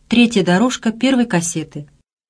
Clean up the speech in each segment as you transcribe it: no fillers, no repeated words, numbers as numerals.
Третья дорожка первой кассеты.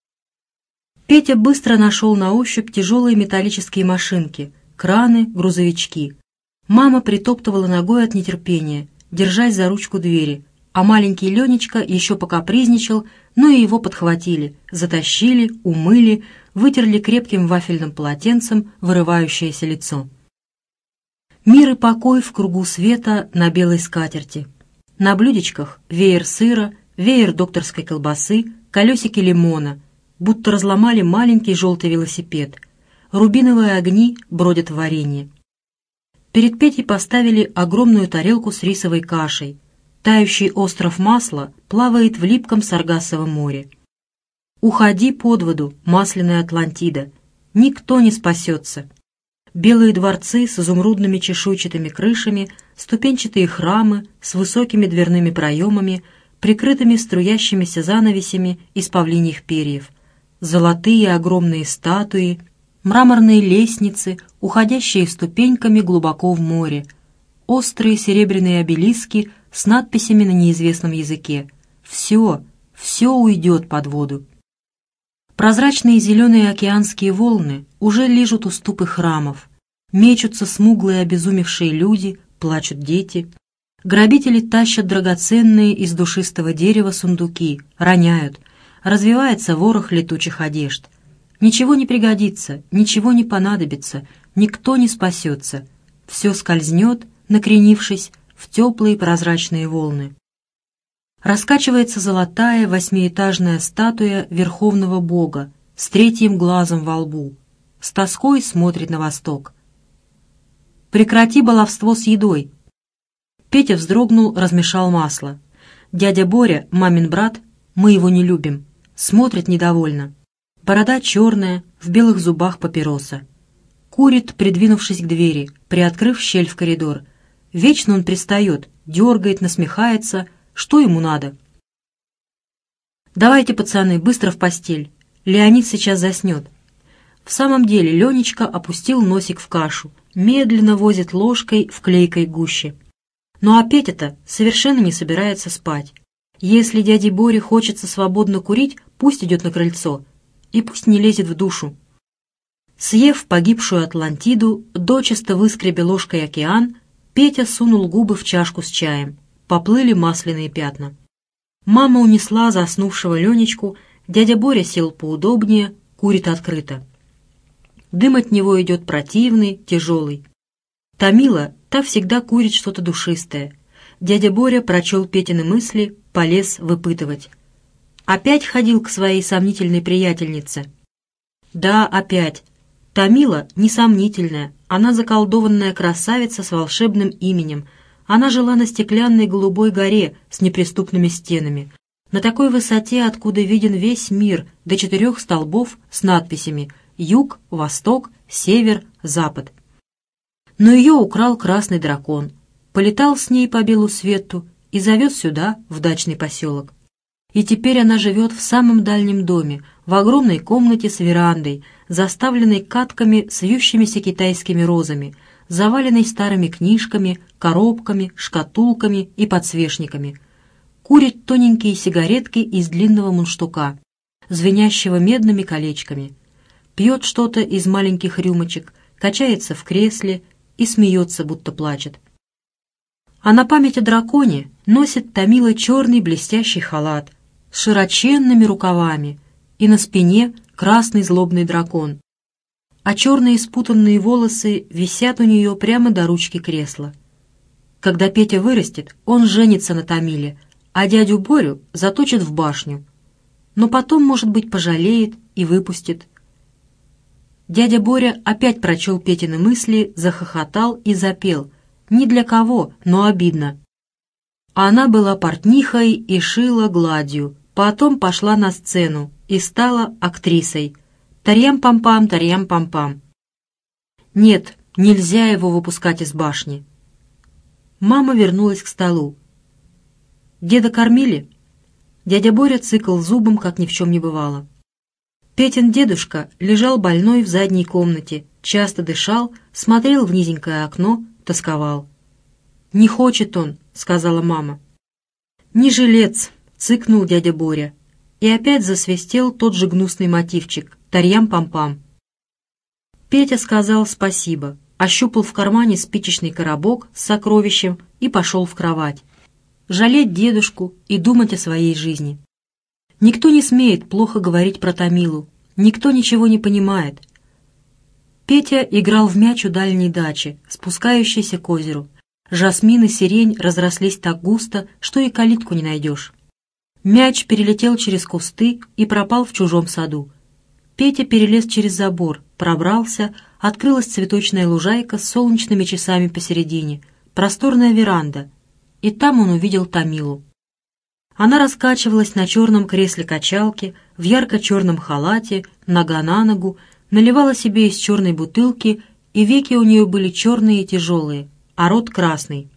Петя быстро нашел на ощупь тяжелые металлические машинки, краны, грузовички. Мама притоптывала ногой от нетерпения, держась за ручку двери, а маленький Ленечка еще покапризничал, но и его подхватили, затащили, умыли, вытерли крепким вафельным полотенцем вырывающееся лицо. Мир и покой в кругу света на белой скатерти. На блюдечках веер сыра, веер докторской колбасы, колесики лимона, будто разломали маленький желтый велосипед. Рубиновые огни бродят в варенье. Перед Петей поставили огромную тарелку с рисовой кашей. Тающий остров масла плавает в липком Саргассовом море. Уходи под воду, масляная Атлантида. Никто не спасется. Белые дворцы с изумрудными чешуйчатыми крышами, ступенчатые храмы с высокими дверными проемами, прикрытыми струящимися занавесями из павлиньих перьев, золотые огромные статуи, мраморные лестницы, уходящие ступеньками глубоко в море, острые серебряные обелиски с надписями на неизвестном языке. Все уйдет под воду. Прозрачные зеленые океанские волны уже лижут уступы храмов. Мечутся смуглые обезумевшие люди, плачут дети. Грабители тащат драгоценные из душистого дерева сундуки, роняют. Развивается ворох летучих одежд. Ничего не пригодится, ничего не понадобится, никто не спасется. Все скользнет, накренившись в теплые прозрачные волны. Раскачивается золотая восьмиэтажная статуя Верховного Бога с третьим глазом во лбу. С тоской смотрит на восток. «Прекрати баловство с едой!» Петя вздрогнул, размешал масло. Дядя Боря, мамин брат, мы его не любим, смотрит недовольно. Борода черная, в белых зубах папироса. Курит, придвинувшись к двери, приоткрыв щель в коридор. Вечно он пристает, дергает, насмехается. Что ему надо? «Давайте, пацаны, быстро в постель. Леонид сейчас заснет». В самом деле Ленечка опустил носик в кашу, медленно возит ложкой в клейкой гуще. Ну а Петя-то совершенно не собирается спать. Если дяде Боре хочется свободно курить, пусть идет на крыльцо и пусть не лезет в душу. Съев погибшую Атлантиду, дочисто выскребя ложкой океан, Петя сунул губы в чашку с чаем. Поплыли масляные пятна. Мама унесла заснувшего Ленечку, дядя Боря сел поудобнее, курит открыто. Дым от него идет противный, тяжелый. Томила, та всегда курит что-то душистое. Дядя Боря прочел Петины мысли, полез выпытывать. Опять ходил к своей сомнительной приятельнице? Да, опять. Томила несомнительная, она заколдованная красавица с волшебным именем. Она жила на стеклянной голубой горе с неприступными стенами, на такой высоте, откуда виден весь мир, до 4 столбов с надписями «Юг», «Восток», «Север», «Запад». Но ее украл красный дракон, полетал с ней по белу свету и завез сюда, в дачный поселок. И теперь она живет в самом дальнем доме, в огромной комнате с верандой, заставленной катками с вьющимися китайскими розами, заваленной старыми книжками, коробками, шкатулками и подсвечниками. Курит тоненькие сигаретки из длинного мундштука, звенящего медными колечками. Пьет что-то из маленьких рюмочек, качается в кресле и смеется, будто плачет. А на память о драконе носит Томила черный блестящий халат с широченными рукавами, и на спине красный злобный дракон, а черные спутанные волосы висят у нее прямо до ручки кресла. Когда Петя вырастет, он женится на Томиле, а дядю Борю заточит в башню. Но потом, может быть, пожалеет и выпустит. Дядя Боря опять прочел Петины мысли, захохотал и запел. Ни для кого, но обидно. Она была портнихой и шила гладью, потом пошла на сцену и стала актрисой. Тарьям-пам-пам, тарьям-пам-пам. Нет, нельзя его выпускать из башни. Мама вернулась к столу. «Деда кормили?» Дядя Боря цыкал зубом, как ни в чем не бывало. Петин дедушка лежал больной в задней комнате, часто дышал, смотрел в низенькое окно, тосковал. «Не хочет он», — сказала мама. «Не жилец, цыкнул дядя Боря. И опять засвистел тот же гнусный мотивчик «Тарьям-пам-пам». Петя сказал спасибо, ощупал в кармане спичечный коробок с сокровищем и пошел в кровать. Жалеть дедушку и думать о своей жизни. Никто не смеет плохо говорить про Томилу, никто ничего не понимает. Петя играл в мяч у дальней дачи, спускающейся к озеру. Жасмин и сирень разрослись так густо, что и калитку не найдешь. Мяч перелетел через кусты и пропал в чужом саду. Петя перелез через забор, пробрался, открылась цветочная лужайка с солнечными часами посередине, просторная веранда, и там он увидел Томилу. Она раскачивалась на черном кресле-качалке, в ярко-черном халате, нога на ногу, наливала себе из черной бутылки, и веки у нее были черные и тяжелые, а рот красный.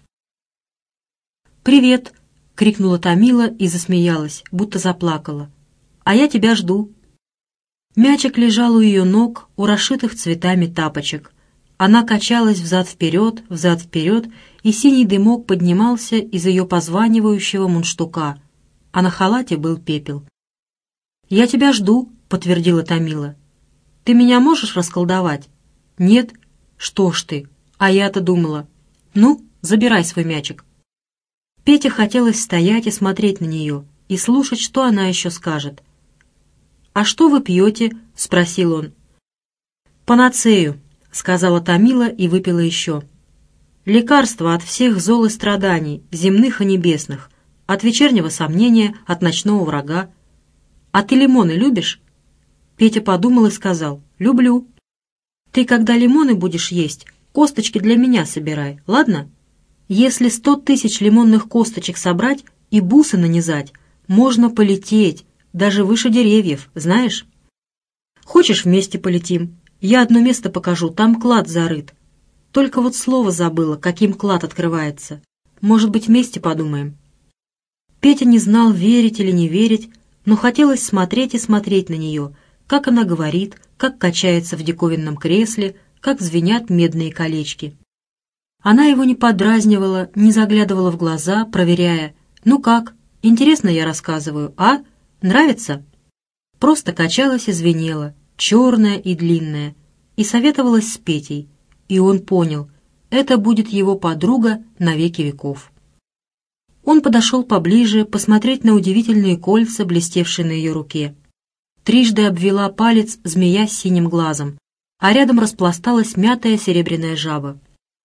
«Привет!» — крикнула Томила и засмеялась, будто заплакала. «А я тебя жду». Мячик лежал у ее ног, у расшитых цветами тапочек. Она качалась взад-вперед, и синий дымок поднимался из ее позванивающего мундштука, а на халате был пепел. «Я тебя жду», — подтвердила Томила. «Ты меня можешь расколдовать?» «Нет». «Что ж ты? А я-то думала». «Ну, забирай свой мячик». Пете хотелось стоять и смотреть на нее, и слушать, что она еще скажет. «А что вы пьете?» — спросил он. «Панацею», — сказала Томила и выпила еще. «Лекарство от всех зол и страданий, земных и небесных, от вечернего сомнения, от ночного врага. А ты лимоны любишь?» Петя подумал и сказал: «Люблю». «Ты, когда лимоны будешь есть, косточки для меня собирай, ладно? Если 100 000 лимонных косточек собрать и бусы нанизать, можно полететь, даже выше деревьев, знаешь? Хочешь, вместе полетим? Я одно место покажу, там клад зарыт. Только вот слово забыла, каким клад открывается. Может быть, вместе подумаем?» Петя не знал, верить или не верить, но хотелось смотреть и смотреть на нее, как она говорит, как качается в диковинном кресле, как звенят медные колечки. Она его не подразнивала, не заглядывала в глаза, проверяя: «Ну как, интересно я рассказываю, а? Нравится?» Просто качалась и звенела, черная и длинная, и советовалась с Петей, и он понял, это будет его подруга на веки веков. Он подошел поближе посмотреть на удивительные кольца, блестевшие на ее руке. Трижды обвела палец змея с синим глазом, а рядом распласталась мятая серебряная жаба.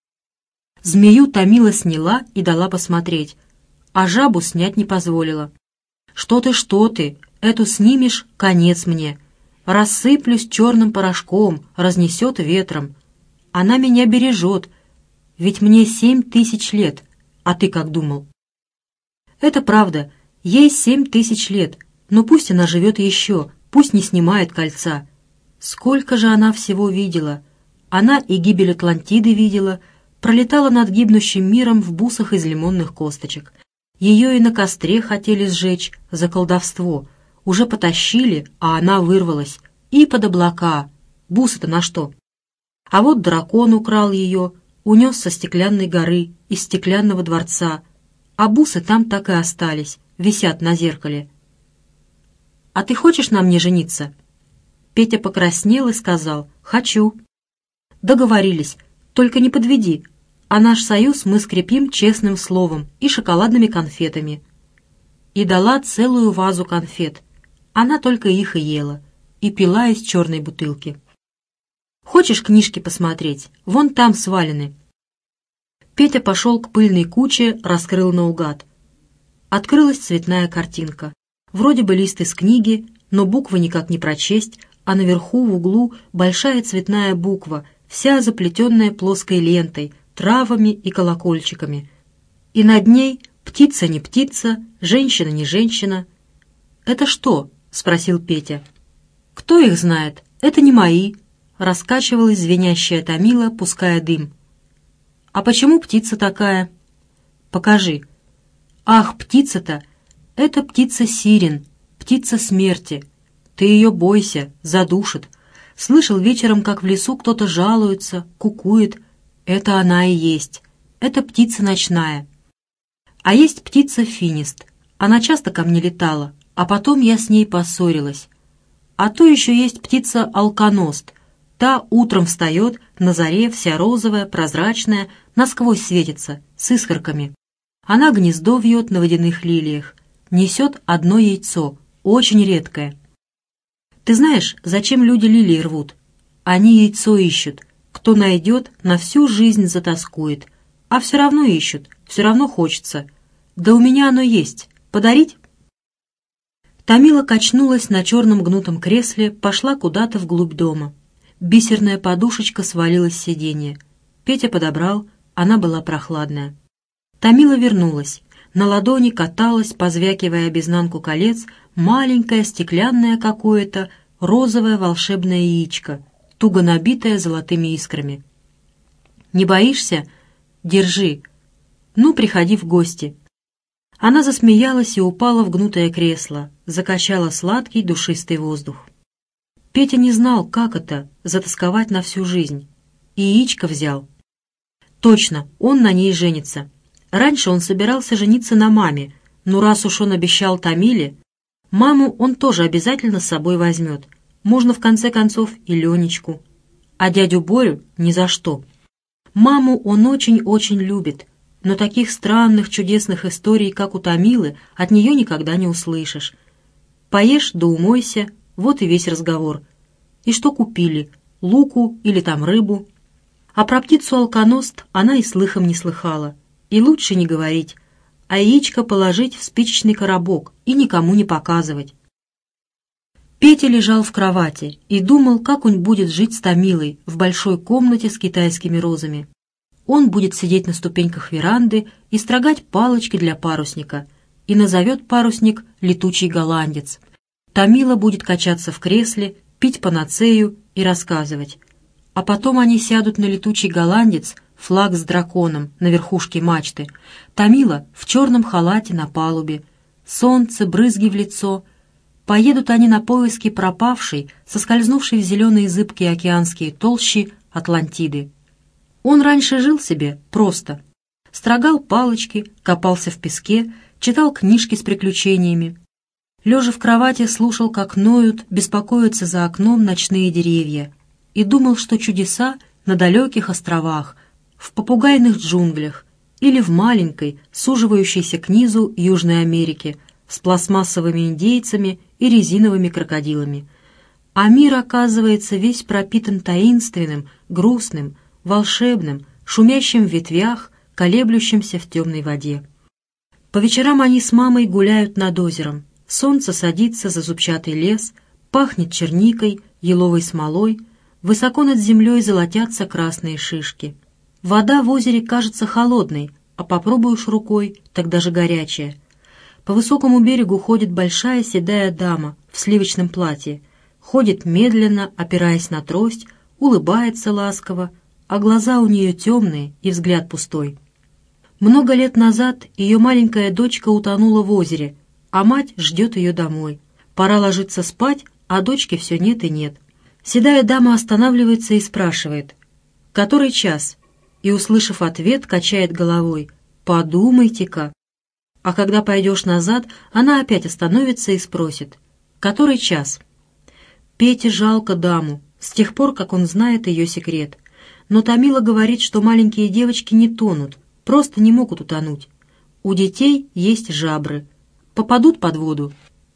Змею Томила сняла и дала посмотреть, а жабу снять не позволила. Что ты, эту снимешь — конец мне. Рассыплюсь черным порошком, разнесет ветром. Она меня бережет, ведь мне 7000 лет, а ты как думал?» «Это правда, ей 7000 лет, но пусть она живет еще, пусть не снимает кольца. Сколько же она всего видела! Она и гибель Атлантиды видела, пролетала над гибнущим миром в бусах из лимонных косточек. Ее и на костре хотели сжечь за колдовство. Уже потащили, а она вырвалась. И под облака. Бусы-то на что? А вот дракон украл ее, унес со стеклянной горы, из стеклянного дворца. А бусы там так и остались, висят на зеркале. «А ты хочешь на мне жениться?» Петя покраснел и сказал: «Хочу». «Договорились, только не подведи, а наш союз мы скрепим честным словом и шоколадными конфетами». И дала целую вазу конфет. Она только их и ела, и пила из черной бутылки. «Хочешь книжки посмотреть? Вон там свалены». Петя пошел к пыльной куче, раскрыл наугад. Открылась цветная картинка. Вроде бы лист из книги, но буквы никак не прочесть, а наверху в углу большая цветная буква, вся заплетенная плоской лентой, травами и колокольчиками. И над ней птица не птица, женщина не женщина. «Это что?» — спросил Петя. «Кто их знает? Это не мои», — раскачивалась звенящая Томила, пуская дым. «А почему птица такая?» «Покажи». «Ах, птица-то! Это птица Сирен, птица смерти. Ты ее бойся, задушит. Слышал вечером, как в лесу кто-то жалуется, кукует. Это она и есть. Это птица ночная. А есть птица Финист. Она часто ко мне летала, а потом я с ней поссорилась. А то еще есть птица-алконост. Та утром встает, на заре вся розовая, прозрачная, насквозь светится, с искорками. Она гнездо вьет на водяных лилиях, несет одно яйцо, очень редкое. Ты знаешь, зачем люди лилии рвут? Они яйцо ищут. Кто найдет, на всю жизнь затоскует. А все равно ищут, все равно хочется. Да у меня оно есть. Подарить? Томила качнулась на черном гнутом кресле, пошла куда-то вглубь дома. Бисерная подушечка свалилась с сиденья. Петя подобрал, она была прохладная. Томила вернулась. На ладони каталась, позвякивая об изнанку колец, маленькое стеклянное какое-то розовое волшебное яичко, туго набитое золотыми искрами. «Не боишься? Держи. Ну, приходи в гости». Она засмеялась и упала в гнутое кресло, закачала сладкий душистый воздух. Петя не знал, как это — затосковать на всю жизнь. И яичко взял. Точно, он на ней женится. Раньше он собирался жениться на маме, но раз уж он обещал Томиле, маму он тоже обязательно с собой возьмет. Можно, в конце концов, и Ленечку. А дядю Борю ни за что. Маму он очень-очень любит, но таких странных, чудесных историй, как у Томилы, от нее никогда не услышишь. Поешь да умойся, вот и весь разговор. И что купили? Луку или там рыбу? А про птицу-алконост она и слыхом не слыхала. И лучше не говорить, а яичко положить в спичечный коробок и никому не показывать. Петя лежал в кровати и думал, как он будет жить с Томилой в большой комнате с китайскими розами. Он будет сидеть на ступеньках веранды и строгать палочки для парусника, и назовет парусник «Летучий голландец». Томила будет качаться в кресле, пить панацею и рассказывать. А потом они сядут на летучий голландец, флаг с драконом на верхушке мачты. Томила в черном халате на палубе. Солнце, брызги в лицо. Поедут они на поиски пропавшей, соскользнувшей в зеленые зыбкие океанские толщи Атлантиды. Он раньше жил себе просто. Строгал палочки, копался в песке, читал книжки с приключениями. Лежа в кровати, слушал, как ноют, беспокоятся за окном ночные деревья, и думал, что чудеса на далеких островах, в попугайных джунглях или в маленькой, суживающейся к низу Южной Америке с пластмассовыми индейцами и резиновыми крокодилами. А мир, оказывается, весь пропитан таинственным, грустным, волшебным, шумящим в ветвях, колеблющимся в темной воде. По вечерам они с мамой гуляют над озером. Солнце садится за зубчатый лес, пахнет черникой, еловой смолой, высоко над землей золотятся красные шишки. Вода в озере кажется холодной, а попробуешь рукой, так даже горячая. По высокому берегу ходит большая седая дама в сливочном платье, ходит медленно, опираясь на трость, улыбается ласково, а глаза у нее темные и взгляд пустой. Много лет назад ее маленькая дочка утонула в озере, а мать ждет ее домой. Пора ложиться спать, а дочки все нет и нет. Седая дама останавливается и спрашивает: «Который час?» И, услышав ответ, качает головой: «Подумайте-ка». А когда пойдешь назад, она опять остановится и спросит: «Который час?» Пете жалко даму, с тех пор, как он знает ее секрет. Но Томила говорит, что маленькие девочки не тонут, просто не могут утонуть. У детей есть жабры. Попадут под воду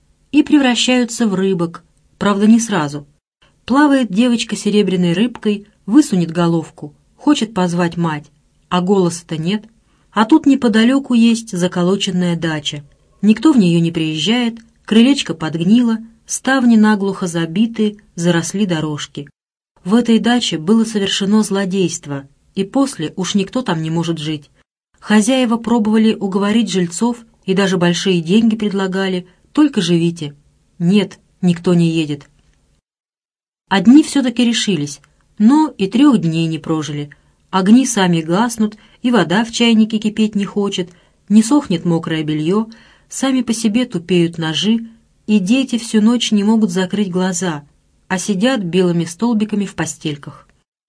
и превращаются в рыбок, правда, не сразу. Плавает девочка серебряной рыбкой, высунет головку, хочет позвать мать, а голоса-то нет. А тут неподалеку есть заколоченная дача. Никто в нее не приезжает, крылечко подгнило, ставни наглухо забиты, заросли дорожки. В этой даче было совершено злодейство, и после уж никто там не может жить. Хозяева пробовали уговорить жильцов и даже большие деньги предлагали: «Только живите». Нет, никто не едет. Одни все-таки решились, но и 3 дней не прожили. Огни сами гаснут, и вода в чайнике кипеть не хочет, не сохнет мокрое белье, сами по себе тупеют ножи, и дети всю ночь не могут закрыть глаза, а сидят белыми столбиками в постельках.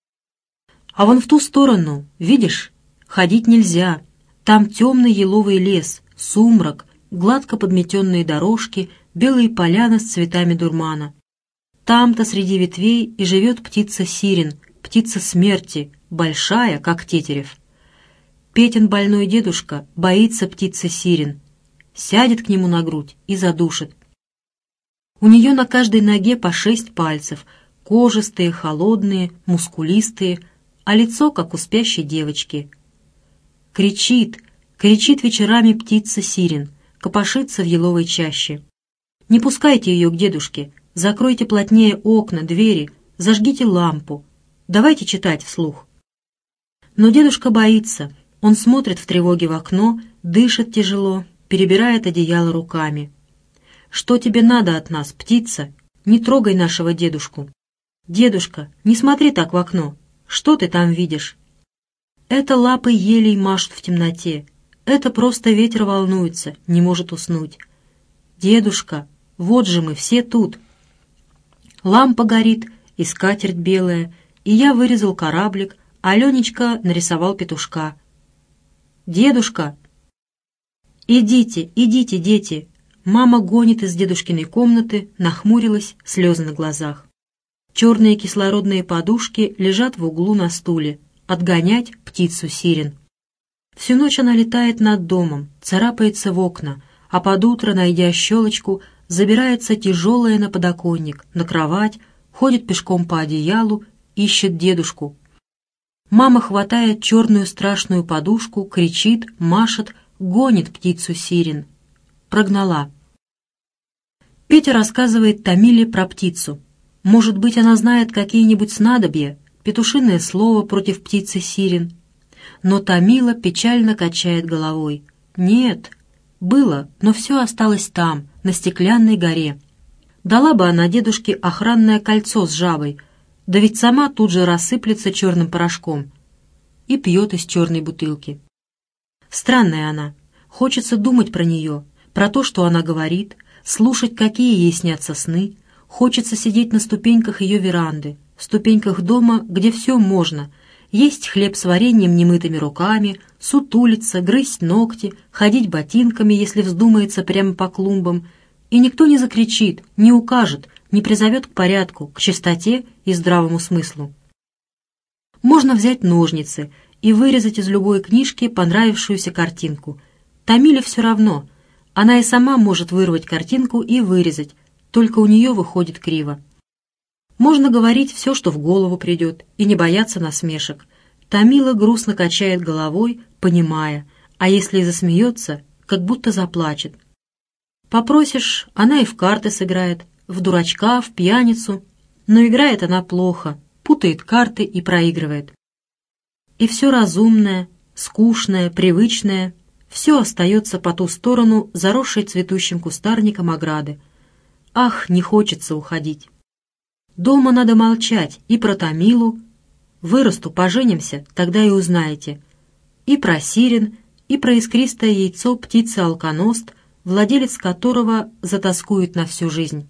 А вон в ту сторону, видишь, ходить нельзя. Там темный еловый лес, сумрак, гладко подметенные дорожки, белые поляны с цветами дурмана. Там-то среди ветвей и живет птица сирен, птица смерти, большая, как тетерев. Петин больной дедушка боится птицы сирен, сядет к нему на грудь и задушит. У нее на каждой ноге по 6 пальцев, кожистые, холодные, мускулистые, а лицо, как у спящей девочки. Кричит, кричит вечерами птица сирен, копошится в еловой чаще. Не пускайте ее к дедушке, закройте плотнее окна, двери, зажгите лампу. Давайте читать вслух. Но дедушка боится, он смотрит в тревоге в окно, дышит тяжело, перебирает одеяло руками. «Что тебе надо от нас, птица? Не трогай нашего дедушку». «Дедушка, не смотри так в окно. Что ты там видишь?» Это лапы елей машут в темноте. Это просто ветер волнуется, не может уснуть. «Дедушка, вот же мы все тут». Лампа горит, и скатерть белая, и я вырезал кораблик, а Ленечка нарисовал петушка. «Дедушка!» «Идите, идите, дети!» Мама гонит из дедушкиной комнаты, нахмурилась, слезы на глазах. Черные кислородные подушки лежат в углу на стуле. Отгонять птицу сирен. Всю ночь она летает над домом, царапается в окна, а под утро, найдя щелочку, забирается тяжелая на подоконник, на кровать, ходит пешком по одеялу, ищет дедушку. Мама хватает черную страшную подушку, кричит, машет, гонит птицу сирен. Прогнала. Петя рассказывает Томиле про птицу. Может быть, она знает какие-нибудь снадобья, петушиное слово против птицы сирен. Но Томила печально качает головой. Нет, было, но все осталось там, на стеклянной горе. Дала бы она дедушке охранное кольцо с жабой, да ведь сама тут же рассыплется черным порошком. И пьет из черной бутылки. Странная она. Хочется думать про нее, про то, что она говорит, слушать, какие ей снятся сны. Хочется сидеть на ступеньках ее веранды, ступеньках дома, где все можно, есть хлеб с вареньем немытыми руками, сутулиться, грызть ногти, ходить ботинками, если вздумается прямо по клумбам, и никто не закричит, не укажет, не призовет к порядку, к чистоте и здравому смыслу. Можно взять ножницы и вырезать из любой книжки понравившуюся картинку. Томиле все равно, она и сама может вырвать картинку и вырезать, только у нее выходит криво. Можно говорить все, что в голову придет, и не бояться насмешек. Томила грустно качает головой, понимая, а если и засмеется, как будто заплачет. Попросишь, она и в карты сыграет, в дурачка, в пьяницу, но играет она плохо, путает карты и проигрывает. И все разумное, скучное, привычное, все остается по ту сторону заросшей цветущим кустарником ограды. Ах, не хочется уходить. Дома надо молчать и про Томилу. Вырасту, поженимся, тогда и узнаете. И про сирен, и про искристое яйцо птицы-алконост, владелец которого затоскует на всю жизнь.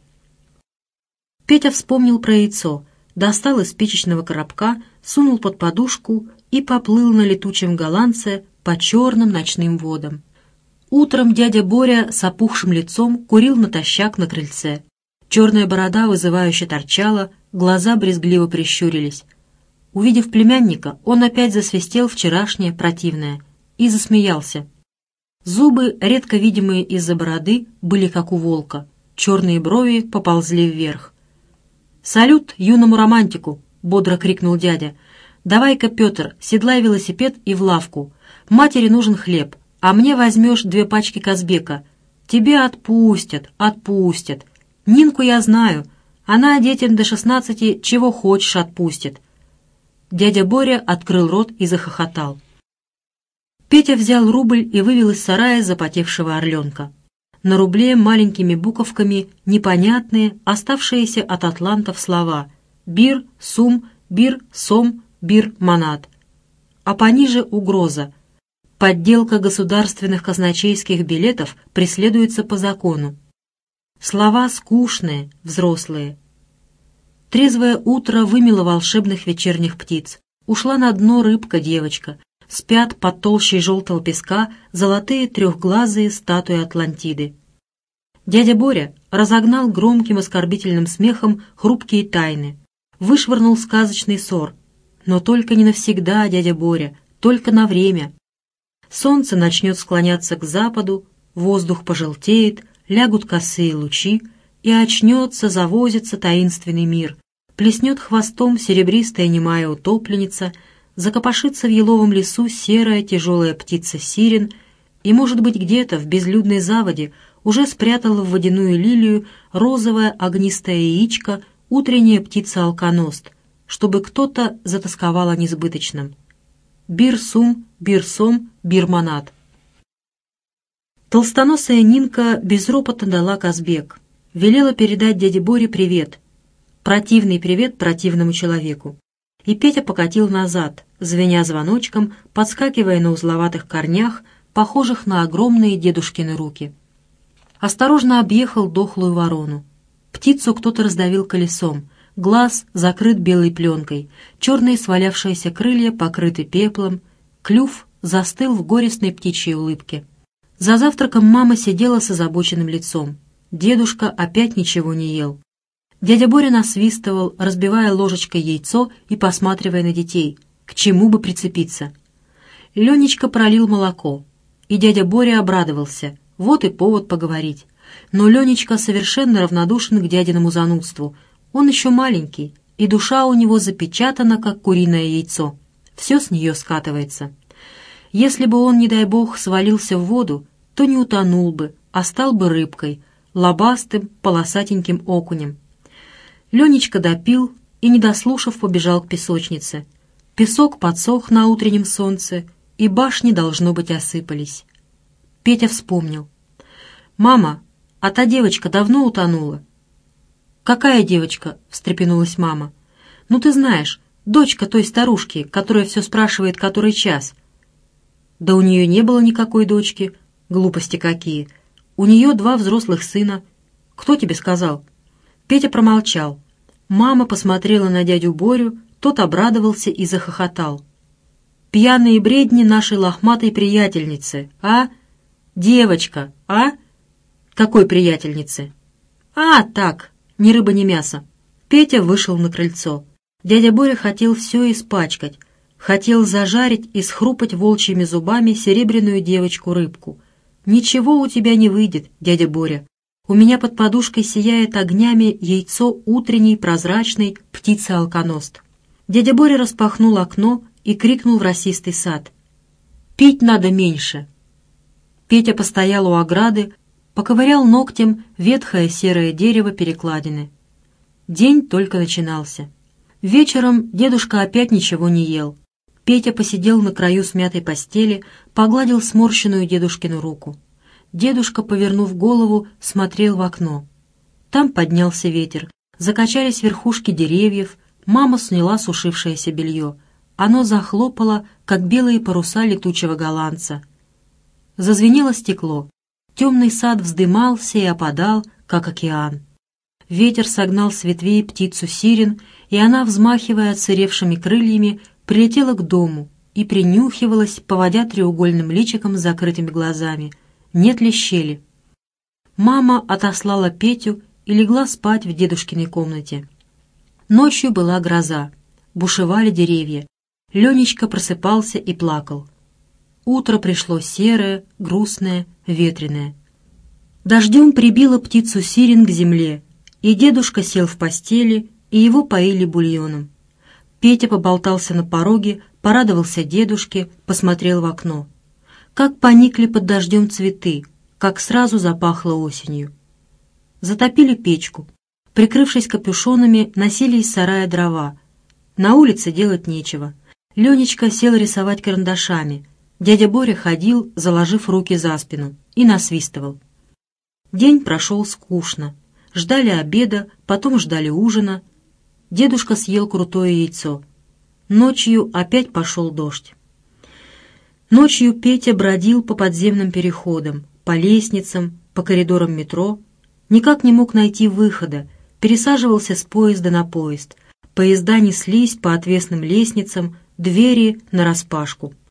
Петя вспомнил про яйцо, достал из спичечного коробка, сунул под подушку и поплыл на летучем голландце по черным ночным водам. Утром дядя Боря с опухшим лицом курил натощак на крыльце. Черная борода вызывающе торчала, глаза брезгливо прищурились. Увидев племянника, он опять засвистел вчерашнее противное и засмеялся. Зубы, редко видимые из-за бороды, были как у волка. Черные брови поползли вверх. «Салют юному романтику!» — бодро крикнул дядя. «Давай-ка, Петр, седлай велосипед и в лавку. Матери нужен хлеб, а мне возьмешь 2 пачки Казбека. Тебе отпустят, отпустят. Нинку я знаю, она детям до 16 чего хочешь отпустит». Дядя Боря открыл рот и захохотал. Петя взял рубль и вывел из сарая запотевшего орленка. На рубле маленькими буковками непонятные, оставшиеся от атлантов слова «бир», «сум», «бир», «сом», «бир», «монат». А пониже угроза. Подделка государственных казначейских билетов преследуется по закону. Слова скучные, взрослые. Трезвое утро вымело волшебных вечерних птиц. Ушла на дно рыбка-девочка. Спят под толщей желтого песка золотые трехглазые статуи Атлантиды. Дядя Боря разогнал громким оскорбительным смехом хрупкие тайны, вышвырнул сказочный ссор. Но только не навсегда, дядя Боря, только на время. Солнце начнет склоняться к западу, воздух пожелтеет, лягут косые лучи, и очнется, завозится таинственный мир, плеснет хвостом серебристая немая утопленница, закопошится в еловом лесу серая тяжелая птица-сирен, и, может быть, где-то в безлюдной заводе уже спрятала в водяную лилию розовое огнистое яичко утренняя птица-алконост, чтобы кто-то затасковал о несбыточном. Бир-сум, бир-сом, бир-монат. Толстоносая Нинка безропотно дала Казбек. Велела передать дяде Боре привет. Противный привет противному человеку. И Петя покатил назад, звеня звоночком, подскакивая на узловатых корнях, похожих на огромные дедушкины руки. Осторожно объехал дохлую ворону. Птицу кто-то раздавил колесом, глаз закрыт белой пленкой, черные свалявшиеся крылья покрыты пеплом, клюв застыл в горестной птичьей улыбке. За завтраком мама сидела с озабоченным лицом. Дедушка опять ничего не ел. Дядя Боря насвистывал, разбивая ложечкой яйцо и посматривая на детей, к чему бы прицепиться. Ленечка пролил молоко, и дядя Боря обрадовался, вот и повод поговорить. Но Ленечка совершенно равнодушен к дядиному занудству. Он еще маленький, и душа у него запечатана, как куриное яйцо. Все с нее скатывается. Если бы он, не дай бог, свалился в воду, то не утонул бы, а стал бы рыбкой, лобастым, полосатеньким окунем. Ленечка допил и, не дослушав, побежал к песочнице. Песок подсох на утреннем солнце, и башни, должно быть, осыпались. Петя вспомнил. «Мама, а та девочка давно утонула?» «Какая девочка?» — встрепенулась мама. «Ну, ты знаешь, дочка той старушки, которая все спрашивает, который час». «Да у нее не было никакой дочки. Глупости какие. У нее 2 взрослых сына. Кто тебе сказал?» Петя промолчал. Мама посмотрела на дядю Борю, тот обрадовался и захохотал. «Пьяные бредни нашей лохматой приятельницы, а? Девочка, а? Какой приятельницы?» «А, так, ни рыба, ни мясо». Петя вышел на крыльцо. Дядя Боря хотел все испачкать, хотел зажарить и схрупать волчьими зубами серебряную девочку-рыбку. «Ничего у тебя не выйдет, дядя Боря. У меня под подушкой сияет огнями яйцо утренней прозрачной птицы-алконост». Дядя Боря распахнул окно и крикнул в росистый сад. «Пить надо меньше». Петя постоял у ограды, поковырял ногтем ветхое серое дерево перекладины. День только начинался. Вечером дедушка опять ничего не ел. Петя посидел на краю смятой постели, погладил сморщенную дедушкину руку. Дедушка, повернув голову, смотрел в окно. Там поднялся ветер, закачались верхушки деревьев, мама сняла сушившееся белье. Оно захлопало, как белые паруса летучего голландца. Зазвенело стекло. Темный сад вздымался и опадал, как океан. Ветер согнал с ветвей птицу-сирен, и она, взмахивая отсыревшими крыльями, прилетела к дому и принюхивалась, поводя треугольным личиком с закрытыми глазами. Нет ли щели? Мама отослала Петю и легла спать в дедушкиной комнате. Ночью была гроза, бушевали деревья. Ленечка просыпался и плакал. Утро пришло серое, грустное, ветреное. Дождем прибило птицу-сирен к земле, и дедушка сел в постели, и его поили бульоном. Петя поболтался на пороге, порадовался дедушке, посмотрел в окно. Как поникли под дождем цветы, как сразу запахло осенью. Затопили печку. Прикрывшись капюшонами, носили из сарая дрова. На улице делать нечего. Ленечка сел рисовать карандашами. Дядя Боря ходил, заложив руки за спину, и насвистывал. День прошел скучно. Ждали обеда, потом ждали ужина. Дедушка съел крутое яйцо. Ночью опять пошел дождь. Ночью Петя бродил по подземным переходам, по лестницам, по коридорам метро. Никак не мог найти выхода, пересаживался с поезда на поезд. Поезда неслись по отвесным лестницам, двери нараспашку.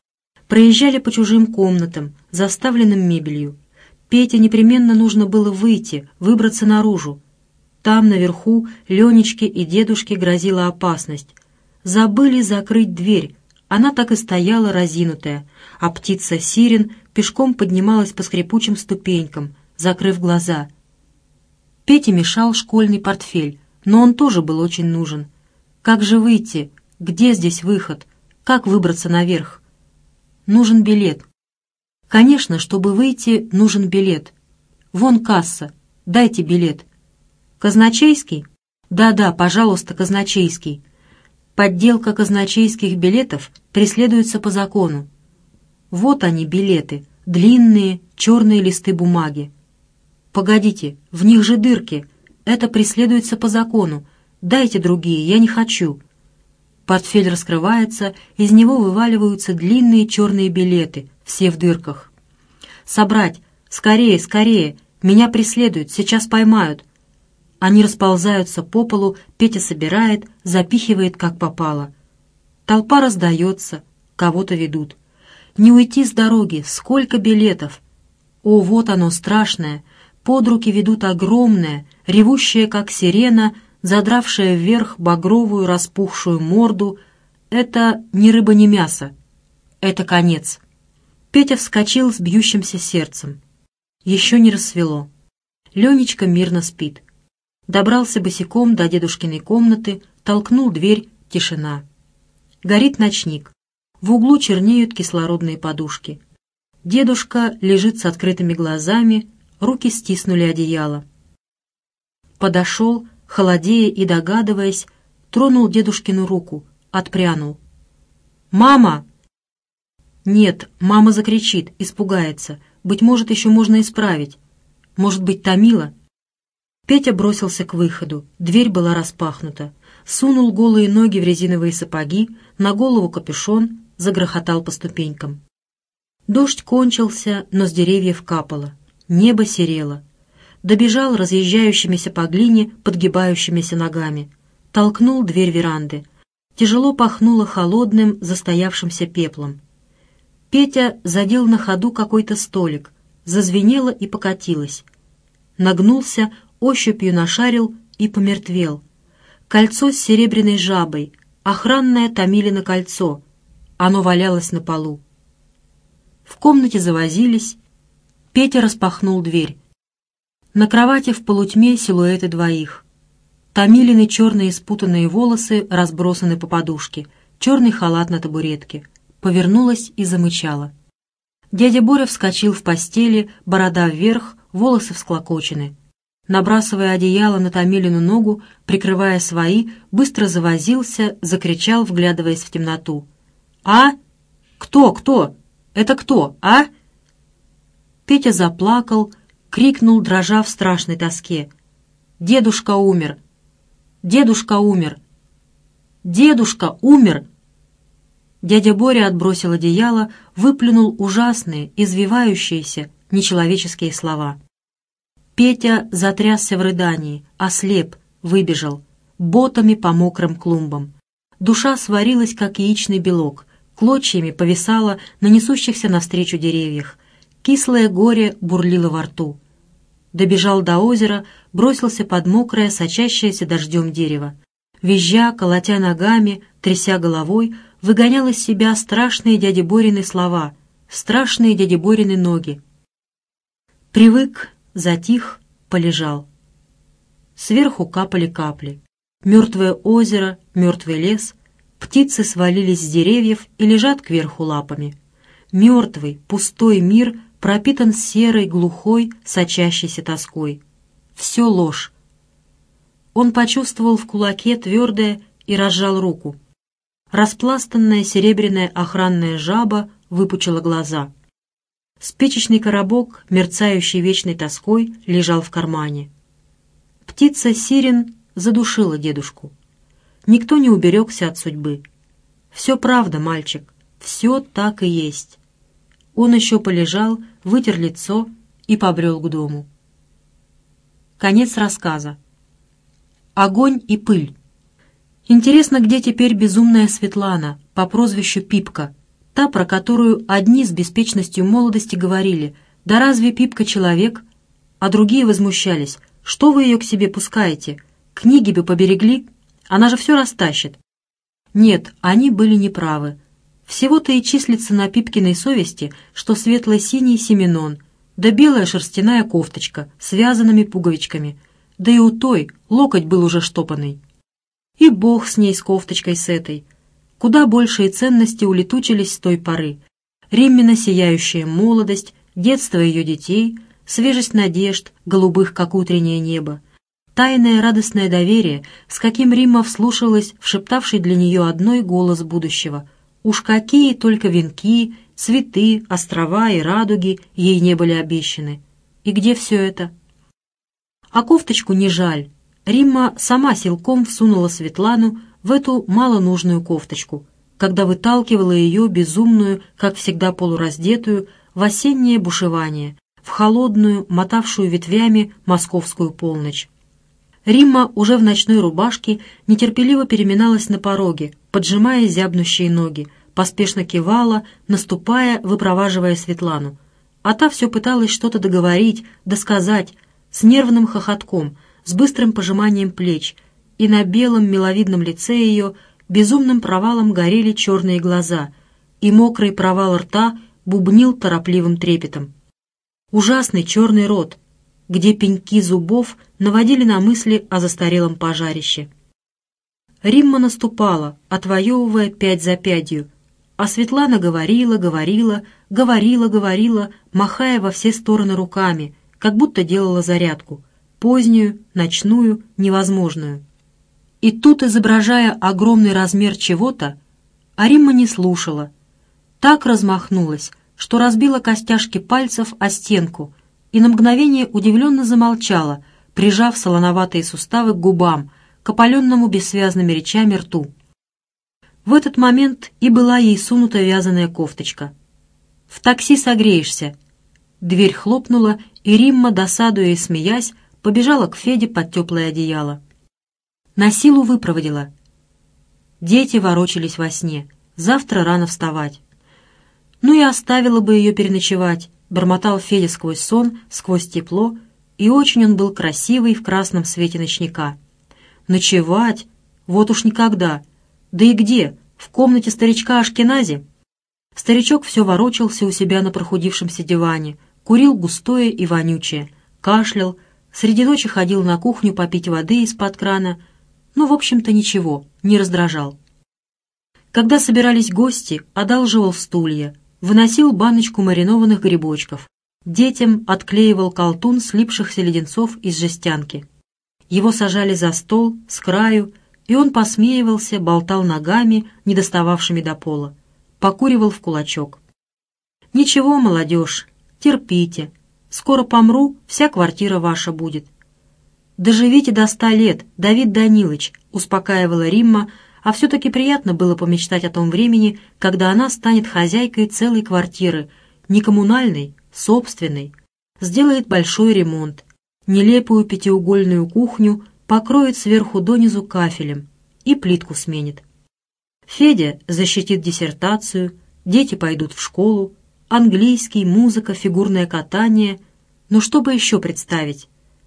Проезжали по чужим комнатам, заставленным мебелью. Пете непременно нужно было выйти, выбраться наружу. Там, наверху, Ленечке и дедушке грозила опасность. Забыли закрыть дверь. Она так и стояла разинутая, а птица Сирен пешком поднималась по скрипучим ступенькам, закрыв глаза. Пете мешал школьный портфель, но он тоже был очень нужен. Как же выйти? Где здесь выход? Как выбраться наверх? Нужен билет. Конечно, чтобы выйти, нужен билет. Вон касса. Дайте билет. Казначейский? Да-да, пожалуйста, казначейский. Подделка казначейских билетов преследуется по закону. Вот они, билеты, длинные черные листы бумаги. Погодите, в них же дырки. Это преследуется по закону. Дайте другие, я не хочу. Портфель раскрывается, из него вываливаются длинные черные билеты, все в дырках. «Собрать! Скорее, скорее! Меня преследуют, сейчас поймают!» Они расползаются по полу, Петя собирает, запихивает, как попало. Толпа раздается, кого-то ведут. Не уйти с дороги, сколько билетов! О, вот оно, страшное! Под руки ведут огромное, ревущее, как сирена, задравшее вверх багровую распухшую морду. Это ни рыба, ни мясо. Это конец. Петя вскочил с бьющимся сердцем. Еще не рассвело. Ленечка мирно спит. Добрался босиком до дедушкиной комнаты, толкнул дверь, тишина. Горит ночник. В углу чернеют кислородные подушки. Дедушка лежит с открытыми глазами, руки стиснули одеяло. Подошел, холодея и догадываясь, тронул дедушкину руку, отпрянул. «Мама!» Нет, мама закричит, испугается. Быть может, еще можно исправить. Может быть, томила? Петя бросился к выходу. Дверь была распахнута. Сунул голые ноги в резиновые сапоги, на голову капюшон, загрохотал по ступенькам. Дождь кончился, но с деревьев капало. Небо серело. Добежал разъезжающимися по глине, подгибающимися ногами. Толкнул дверь веранды. Тяжело пахнуло холодным, застоявшимся пеплом. Петя задел на ходу какой-то столик. Зазвенело и покатилось. Нагнулся, ощупью нашарил и помертвел. Кольцо с серебряной жабой, охранное Томилино кольцо. Оно валялось на полу. В комнате завозились. Петя распахнул дверь. На кровати в полутьме силуэты двоих. Томилины черные спутанные волосы разбросаны по подушке, черный халат на табуретке. Повернулась и замычала. Дядя Боря вскочил в постели, борода вверх, волосы всклокочены. Набрасывая одеяло на Томилину ногу, прикрывая свои, быстро завозился, закричал, вглядываясь в темноту. «А? Кто? Это кто, а?» Петя заплакал, крикнул, дрожа в страшной тоске. «Дедушка умер! Дедушка умер! Дедушка умер!» Дядя Боря отбросил одеяло, выплюнул ужасные, извивающиеся, нечеловеческие слова. Петя затрясся в рыдании, ослеп, выбежал, ботами по мокрым клумбам. Душа сварилась, как яичный белок, клочьями повисала на несущихся навстречу деревьях. Кислое горе бурлило во рту. Добежал до озера, бросился под мокрое, сочащееся дождем дерево. Визжа, колотя ногами, тряся головой, выгонял из себя страшные дяди Борины слова, страшные дяди Борины ноги. Привык, затих, полежал. Сверху капали капли. Мертвое озеро, мертвый лес. Птицы свалились с деревьев и лежат кверху лапами. Мертвый, пустой мир пропитан серой, глухой, сочащейся тоской. Все ложь. Он почувствовал в кулаке твердое и разжал руку. Распластанная серебряная охранная жаба выпучила глаза. Спичечный коробок, мерцающий вечной тоской, лежал в кармане. Птица Сирен задушила дедушку. Никто не уберегся от судьбы. Все правда, мальчик, все так и есть. Он еще полежал, вытер лицо и побрел к дому. Конец рассказа. Огонь и пыль. Интересно, где теперь безумная Светлана по прозвищу Пипка? Та, про которую одни с беспечностью молодости говорили: «Да разве Пипка человек?», а другие возмущались: «Что вы ее к себе пускаете? Книги бы поберегли, она же все растащит». Нет, они были неправы. Всего-то и числится на Пипкиной совести, что светло-синий семенон, да белая шерстяная кофточка с вязаными пуговичками, да и у той локоть был уже штопанный. И бог с ней, с кофточкой с этой. Куда большие ценности улетучились с той поры. Риммина сияющая молодость, детство ее детей, свежесть надежд, голубых, как утреннее небо, тайное радостное доверие, с каким Римма вслушивалась в шептавший для нее одной голос будущего. Уж какие только венки, цветы, острова и радуги ей не были обещаны. И где все это? А кофточку не жаль. Римма сама силком всунула Светлану в эту малонужную кофточку, когда выталкивала ее, безумную, как всегда полураздетую, в осеннее бушевание, в холодную, мотавшую ветвями московскую полночь. Римма уже в ночной рубашке нетерпеливо переминалась на пороге, поджимая зябнущие ноги, поспешно кивала, наступая, выпроваживая Светлану. А та все пыталась что-то договорить, досказать, с нервным хохотком, с быстрым пожиманием плеч, и на белом миловидном лице ее безумным провалом горели черные глаза, и мокрый провал рта бубнил торопливым трепетом. Ужасный черный рот, где пеньки зубов наводили на мысли о застарелом пожарище. Римма наступала, отвоевывая пять за пятью, а Светлана говорила, махая во все стороны руками, как будто делала зарядку, позднюю, ночную, невозможную. И тут, изображая огромный размер чего-то, а Римма не слушала. Так размахнулась, что разбила костяшки пальцев о стенку, и на мгновение удивленно замолчала, прижав солоноватые суставы к губам, к опаленному бессвязными речами рту. В этот момент и была ей сунута вязаная кофточка. «В такси согреешься». Дверь хлопнула, и Римма, досадуя и смеясь, побежала к Феде под теплое одеяло. На силу выпроводила. Дети ворочались во сне. Завтра рано вставать. «Ну и оставила бы ее переночевать», — бормотал Федя сквозь сон, сквозь тепло, и очень он был красивый в красном свете ночника. «Ночевать? Вот уж никогда! Да и где? В комнате старичка Ашкенази?» Старичок все ворочался у себя на прохудившемся диване, курил густое и вонючее, кашлял, среди ночи ходил на кухню попить воды из-под крана, но, в общем-то, ничего, не раздражал. Когда собирались гости, одалживал стулья, выносил баночку маринованных грибочков, детям отклеивал колтун слипшихся леденцов из жестянки. Его сажали за стол, с краю, и он посмеивался, болтал ногами, не достававшими до пола, покуривал в кулачок. «Ничего, молодежь, терпите. Скоро помру, вся квартира ваша будет». «Доживите до 100 лет, Давид Данилыч», — успокаивала Римма, а все-таки приятно было помечтать о том времени, когда она станет хозяйкой целой квартиры, не коммунальной, собственной, сделает большой ремонт, нелепую пятиугольную кухню покроет сверху донизу кафелем и плитку сменит. Федя защитит диссертацию, дети пойдут в школу, английский, музыка, фигурное катание. Но что бы еще представить?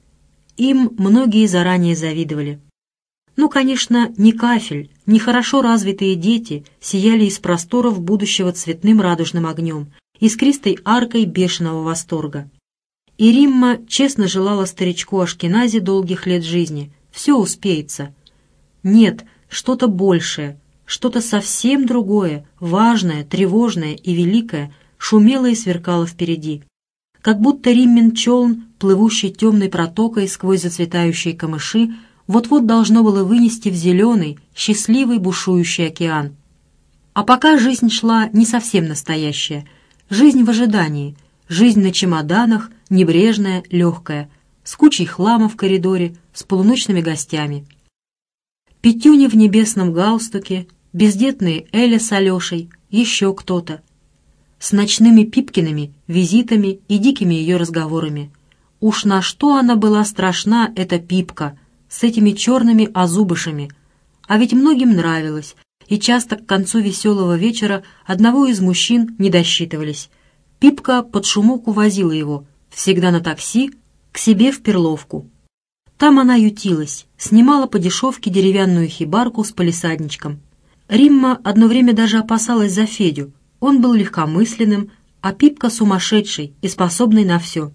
Им многие заранее завидовали. Ну, конечно, не кафель, не хорошо развитые дети сияли из просторов будущего цветным радужным огнем, искристой аркой бешеного восторга. И Римма честно желала старичку Ашкенази долгих лет жизни. Все успеется. Нет, что-то большее, что-то совсем другое, важное, тревожное и великое шумело и сверкало впереди. Как будто Риммин челн, плывущий темной протокой сквозь зацветающие камыши, вот-вот должно было вынести в зеленый, счастливый бушующий океан. А пока жизнь шла не совсем настоящая. Жизнь в ожидании, жизнь на чемоданах, небрежная, легкая, с кучей хлама в коридоре, с полуночными гостями. Петюня в небесном галстуке, бездетные Эля с Алешей, еще кто-то. С ночными Пипкиными визитами и дикими ее разговорами. Уж на что она была страшна, эта Пипка, с этими черными озубышами. А ведь многим нравилось, и часто к концу веселого вечера одного из мужчин не досчитывались. Пипка под шумок увозила его, всегда на такси, к себе в Перловку. Там она ютилась, снимала по дешевке деревянную хибарку с палисадничком. Римма одно время даже опасалась за Федю. Он был легкомысленным, а Пипка сумасшедшей и способной на все.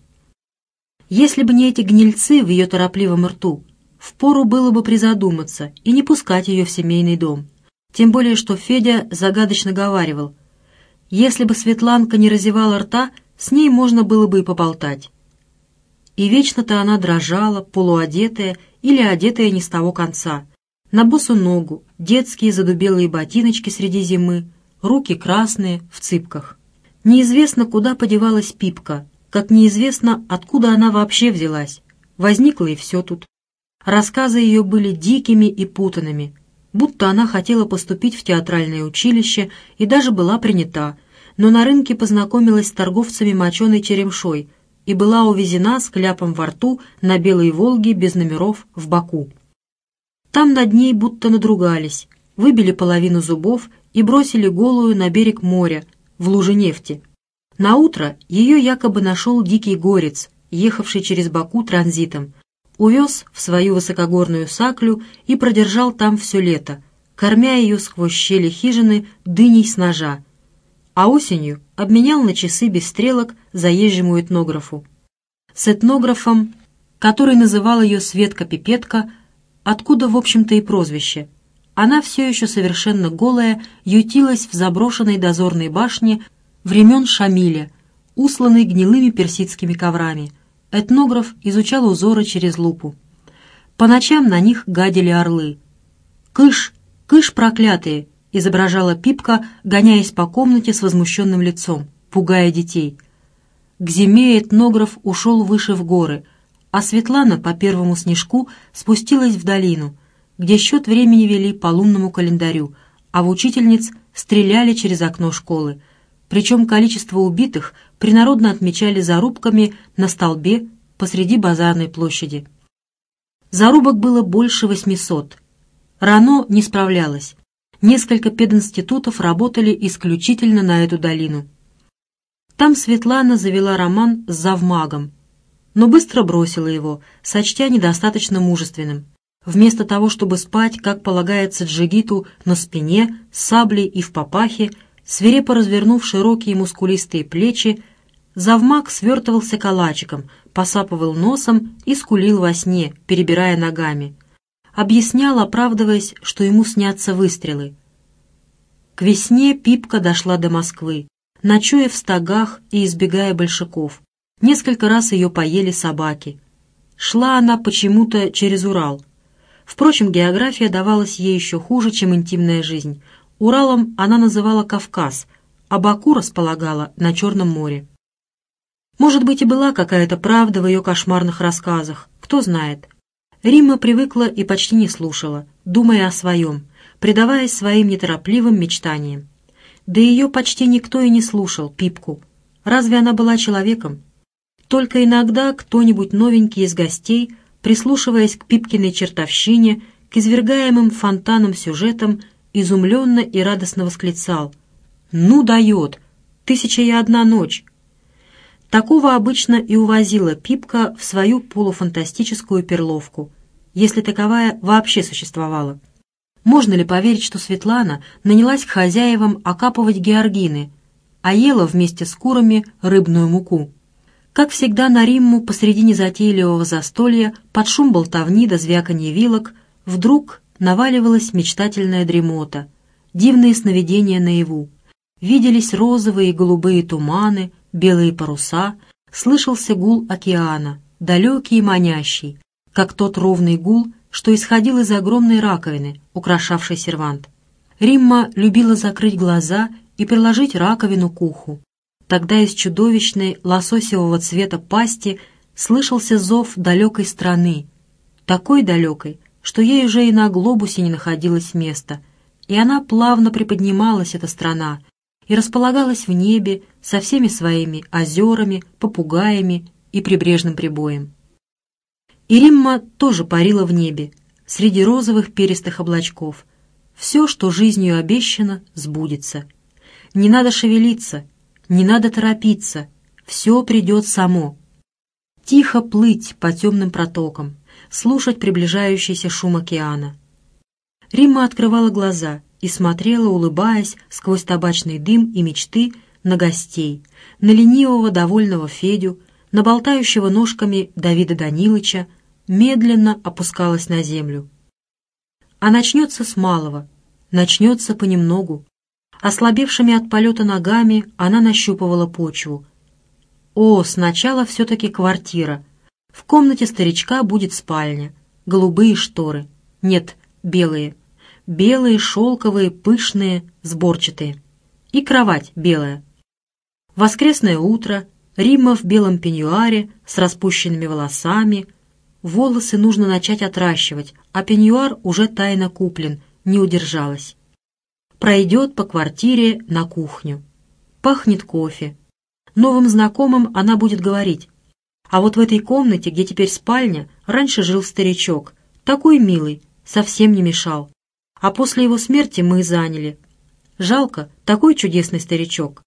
Если бы не эти гнильцы в ее торопливом рту, впору было бы призадуматься и не пускать ее в семейный дом. Тем более, что Федя загадочно говаривал: если бы Светланка не разевала рта, с ней можно было бы и поболтать. И вечно-то она дрожала, полуодетая или одетая не с того конца. На босу ногу, детские задубелые ботиночки среди зимы, руки красные, в цыпках. Неизвестно, куда подевалась Пипка, как неизвестно, откуда она вообще взялась. Возникла и все тут. Рассказы ее были дикими и путанными, будто она хотела поступить в театральное училище и даже была принята, но на рынке познакомилась с торговцами моченой черемшой и была увезена с кляпом во рту на белой «Волге» без номеров в Баку. Там над ней будто надругались, выбили половину зубов и бросили голую на берег моря, в луже нефти. Наутро ее якобы нашел дикий горец, ехавший через Баку транзитом, увез в свою высокогорную Саклю и продержал там все лето, кормя ее сквозь щели хижины дыней с ножа, а осенью обменял на часы без стрелок заезжему этнографу. С этнографом, который называл ее Светка-Пипетка, откуда, в общем-то, и прозвище, она все еще совершенно голая ютилась в заброшенной дозорной башне времен Шамиля, усланной гнилыми персидскими коврами. Этнограф изучал узоры через лупу. По ночам на них гадили орлы. «Кыш! Кыш, проклятые!» — изображала Пипка, гоняясь по комнате с возмущенным лицом, пугая детей. К зиме этнограф ушел выше в горы, а Светлана по первому снежку спустилась в долину, где счет времени вели по лунному календарю, а в учительниц стреляли через окно школы. Причем количество убитых принародно отмечали зарубками на столбе посреди базарной площади. Зарубок было больше 800. РАНО не справлялось. Несколько пединститутов работали исключительно на эту долину. Там Светлана завела роман с завмагом, но быстро бросила его, сочтя недостаточно мужественным. Вместо того, чтобы спать, как полагается джигиту, на спине, с саблей и в папахе, свирепо развернув широкие мускулистые плечи, завмак свертывался калачиком, посапывал носом и скулил во сне, перебирая ногами. Объяснял, оправдываясь, что ему снятся выстрелы. К весне Пипка дошла до Москвы, ночуя в стогах и избегая большаков. Несколько раз ее поели собаки. Шла она почему-то через Урал. Впрочем, география давалась ей еще хуже, чем интимная жизнь. Уралом она называла Кавказ, а Баку располагала на Черном море. Может быть, и была какая-то правда в ее кошмарных рассказах, кто знает. Римма привыкла и почти не слушала, думая о своем, предаваясь своим неторопливым мечтаниям. Да ее почти никто и не слушал, Пипку. Разве она была человеком? Только иногда кто-нибудь новенький из гостей, прислушиваясь к Пипкиной чертовщине, к извергаемым фонтанам сюжетам, изумленно и радостно восклицал: «Ну дает! 1001 ночь!» Такого обычно и увозила Пипка в свою полуфантастическую Перловку, если таковая вообще существовала. Можно ли поверить, что Светлана нанялась к хозяевам окапывать георгины, а ела вместе с курами рыбную муку? Как всегда, на Римму посреди незатейливого застолья, под шум болтовни до звяканья вилок, вдруг наваливалась мечтательная дремота, дивные сновидения наяву. Виделись розовые и голубые туманы, белые паруса, слышался гул океана, далекий и манящий, как тот ровный гул, что исходил из огромной раковины, украшавшей сервант. Римма любила закрыть глаза и приложить раковину к уху. Тогда из чудовищной лососевого цвета пасти слышался зов далекой страны, такой далекой, что ей уже и на глобусе не находилось места, и она плавно приподнималась, эта страна, и располагалась в небе со всеми своими озерами, попугаями и прибрежным прибоем. И Римма тоже парила в небе, среди розовых перистых облачков. Все, что жизнью обещано, сбудется. Не надо шевелиться, не надо торопиться, все придет само. Тихо плыть по темным протокам, слушать приближающийся шум океана. Римма открывала глаза и смотрела, улыбаясь сквозь табачный дым и мечты, на гостей, на ленивого довольного Федю, на болтающего ножками Давида Данилыча, медленно опускалась на землю. А начнется с малого, начнется понемногу. Ослабевшими от полета ногами она нащупывала почву. О, сначала все-таки квартира. В комнате старичка будет спальня, голубые шторы. Нет, белые. Белые, шелковые, пышные, сборчатые. И кровать белая. Воскресное утро, Римма в белом пеньюаре с распущенными волосами. Волосы нужно начать отращивать, а пеньюар уже тайно куплен, не удержалась. Пройдет по квартире на кухню. Пахнет кофе. Новым знакомым она будет говорить: а вот в этой комнате, где теперь спальня, раньше жил старичок, такой милый, совсем не мешал. А после его смерти мы заняли. Жалко, такой чудесный старичок.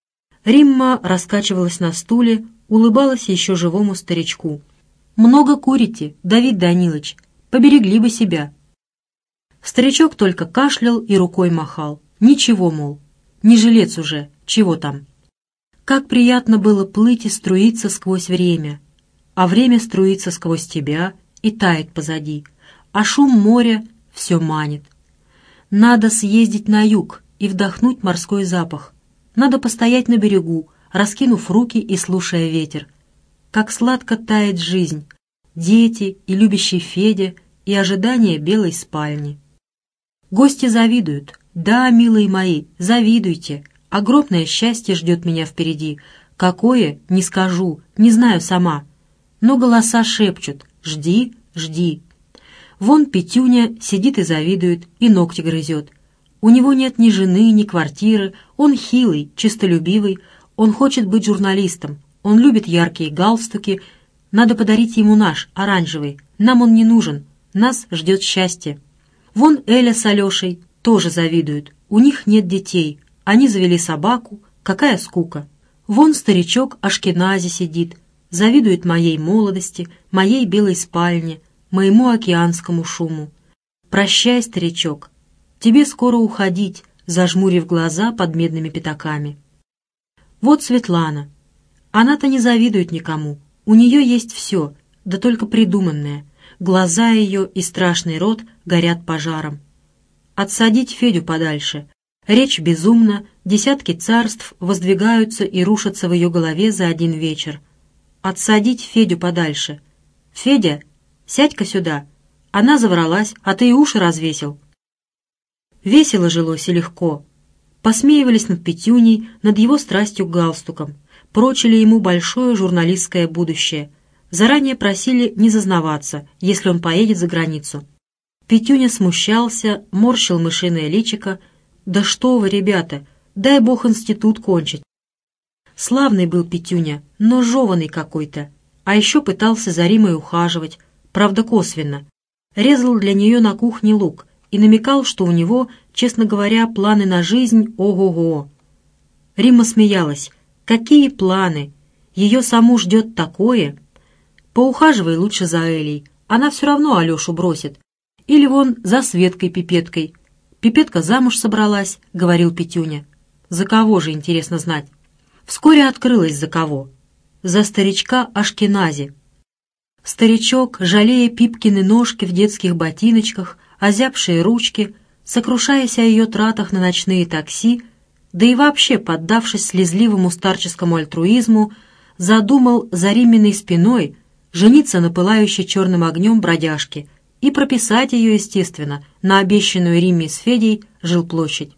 Римма раскачивалась на стуле, улыбалась еще живому старичку. «Много курите, Давид Данилыч, поберегли бы себя». Старичок только кашлял и рукой махал. Ничего, мол, не жилец уже, чего там. Как приятно было плыть и струиться сквозь время, а время струится сквозь тебя и тает позади, а шум моря все манит. Надо съездить на юг и вдохнуть морской запах. Надо постоять на берегу, раскинув руки и слушая ветер. Как сладко тает жизнь, дети и любящий Федя, и ожидание белой спальни. Гости завидуют. Да, милые мои, завидуйте. Огромное счастье ждет меня впереди. Какое, не скажу, не знаю сама. Но голоса шепчут: жди, жди. Вон Петюня сидит и завидует, и ногти грызет. У него нет ни жены, ни квартиры, он хилый, честолюбивый, он хочет быть журналистом, он любит яркие галстуки. Надо подарить ему наш, оранжевый, нам он не нужен, нас ждет счастье. Вон Эля с Алешей тоже завидуют, у них нет детей, они завели собаку, какая скука. Вон старичок Ашкенази сидит, завидует моей молодости, моей белой спальне, моему океанскому шуму. Прощай, старичок, тебе скоро уходить, зажмурив глаза под медными пятаками. Вот Светлана. Она-то не завидует никому, у нее есть все, да только придуманное. Глаза ее и страшный рот горят пожаром. Отсадить Федю подальше. Речь безумна, десятки царств воздвигаются и рушатся в ее голове за один вечер. Отсадить Федю подальше. Федя, сядь-ка сюда. Она завралась, а ты и уши развесил. Весело жилось и легко. Посмеивались над Петюней, над его страстью к галстукам. Прочили ему большое журналистское будущее. Заранее просили не зазнаваться, если он поедет за границу. Петюня смущался, морщил мышиное личико. «Да что вы, ребята, дай бог институт кончить». Славный был Петюня, но жеванный какой-то. А еще пытался за Римой ухаживать, правда косвенно. Резал для нее на кухне лук и намекал, что у него, честно говоря, планы на жизнь ого-го. Римма смеялась. «Какие планы? Ее саму ждет такое. Поухаживай лучше за Элей, она все равно Алешу бросит. Или вон за Светкой-пипеткой. Пипетка замуж собралась», — говорил Петюня. За кого же, интересно знать? Вскоре открылось за кого. За старичка Ашкенази. Старичок, жалея Пипкины ножки в детских ботиночках, озябшие ручки, сокрушаясь о ее тратах на ночные такси, да и вообще поддавшись слезливому старческому альтруизму, задумал за Риминой спиной жениться на пылающей черным огнем бродяжке и прописать ее, естественно, на обещанную Римме с Федей жилплощадь.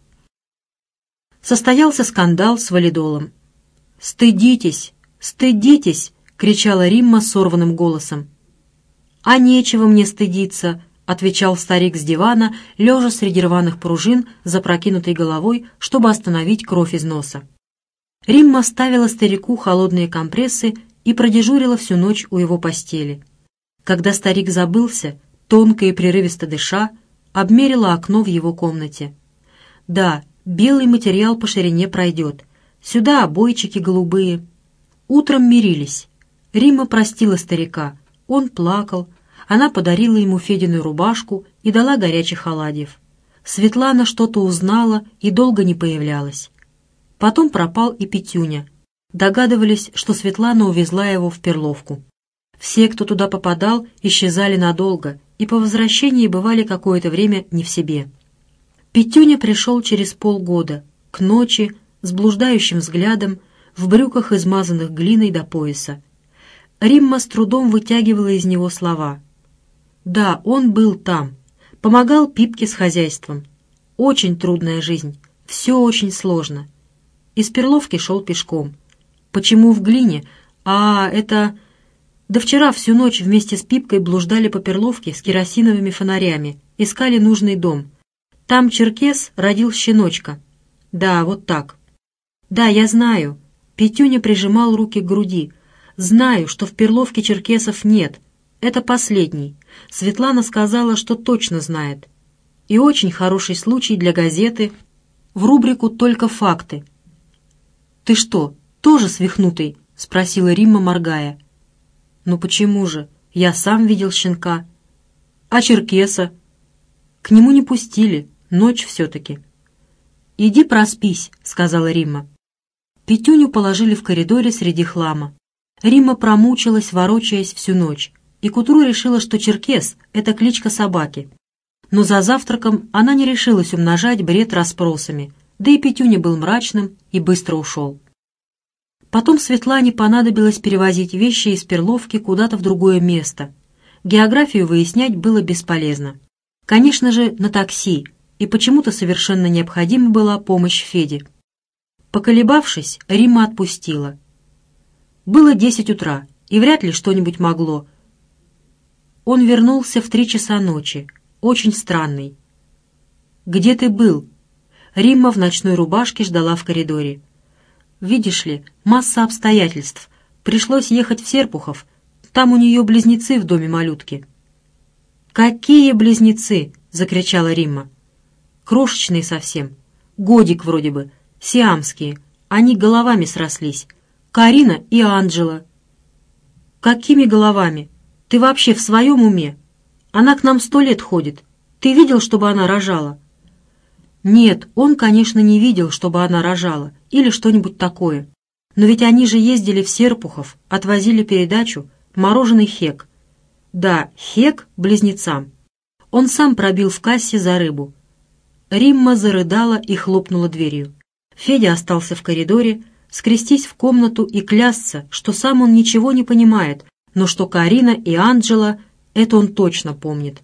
Состоялся скандал с валидолом. «Стыдитесь! Стыдитесь!» — кричала Римма сорванным голосом. «А нечего мне стыдиться!» — отвечал старик с дивана, лежа среди рваных пружин, запрокинутой головой, чтобы остановить кровь из носа. Римма ставила старику холодные компрессы и продежурила всю ночь у его постели. Когда старик забылся, тонко и прерывисто дыша, обмерила окно в его комнате. Да, белый материал по ширине пройдет. Сюда обойчики голубые. Утром мирились. Римма простила старика. Он плакал. Она подарила ему Федину рубашку и дала горячих оладьев. Светлана что-то узнала и долго не появлялась. Потом пропал и Петюня. Догадывались, что Светлана увезла его в Перловку. Все, кто туда попадал, исчезали надолго и по возвращении бывали какое-то время не в себе. Петюня пришел через полгода, к ночи, с блуждающим взглядом, в брюках, измазанных глиной до пояса. Римма с трудом вытягивала из него слова. Да, он был там, помогал Пипке с хозяйством. Очень трудная жизнь, все очень сложно. Из Перловки шел пешком. Почему в глине? Это... Да вчера всю ночь вместе с Пипкой блуждали по Перловке с керосиновыми фонарями, искали нужный дом. Там черкес родил щеночка. Да, вот так. Да, я знаю. Петюня прижимал руки к груди. Знаю, что в Перловке черкесов нет. Это последний. Светлана сказала, что точно знает. И очень хороший случай для газеты в рубрику «Только факты». «Ты что, тоже свихнутый?» — спросила Римма, моргая. «Ну почему же? Я сам видел щенка. А черкеса?» «К нему не пустили. Ночь все-таки». «Иди проспись», — сказала Римма. Петюню положили в коридоре среди хлама. Римма промучилась, ворочаясь всю ночь, и к утру решила, что черкес — это кличка собаки. Но за завтраком она не решилась умножать бред расспросами, да и Петюня был мрачным и быстро ушел. Потом Светлане понадобилось перевозить вещи из Перловки куда-то в другое место. Географию выяснять было бесполезно. Конечно же, на такси, и почему-то совершенно необходима была помощь Феде. Поколебавшись, Римма отпустила. Было 10 утра, и вряд ли что-нибудь могло. Он вернулся в 3 часа ночи, очень странный. «Где ты был?» Римма в ночной рубашке ждала в коридоре. «Видишь ли, масса обстоятельств. Пришлось ехать в Серпухов. Там у нее близнецы в доме малютки». «Какие близнецы?» — закричала Римма. «Крошечные совсем. Годик вроде бы. Сиамские. Они головами срослись. Карина и Анджела». «Какими головами? Ты вообще в своем уме? Она к нам 100 лет ходит. Ты видел, чтобы она рожала?» Нет, он, конечно, не видел, чтобы она рожала или что-нибудь такое. Но ведь они же ездили в Серпухов, отвозили передачу «Мороженый Хек». Да, Хек близнецам. Он сам пробил в кассе за рыбу. Римма зарыдала и хлопнула дверью. Федя остался в коридоре, скрестись в комнату и клясться, что сам он ничего не понимает, но что Карина и Анджела, это он точно помнит.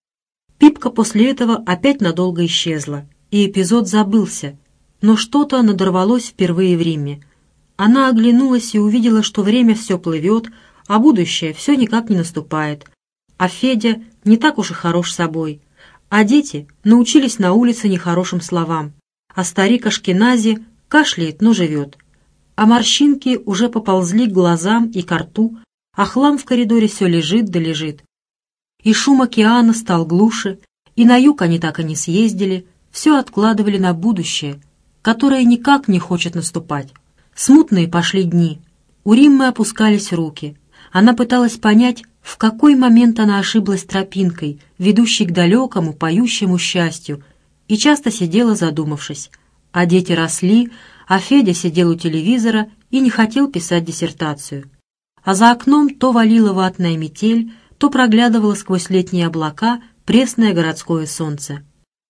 Пипка после этого опять надолго исчезла, и эпизод забылся, но что-то надорвалось впервые в Римме. Она оглянулась и увидела, что время все плывет, а будущее все никак не наступает. А Федя не так уж и хорош собой. А дети научились на улице нехорошим словам. А старик Ашкенази кашляет, но живет. А морщинки уже поползли к глазам и ко рту, а хлам в коридоре все лежит да лежит. И шум океана стал глуше, и на юг они так и не съездили, все откладывали на будущее, которое никак не хочет наступать. Смутные пошли дни. У Риммы опускались руки. Она пыталась понять, в какой момент она ошиблась тропинкой, ведущей к далекому, поющему счастью, и часто сидела задумавшись. А дети росли, а Федя сидел у телевизора и не хотел писать диссертацию. А за окном то валила ватная метель, то проглядывало сквозь летние облака пресное городское солнце.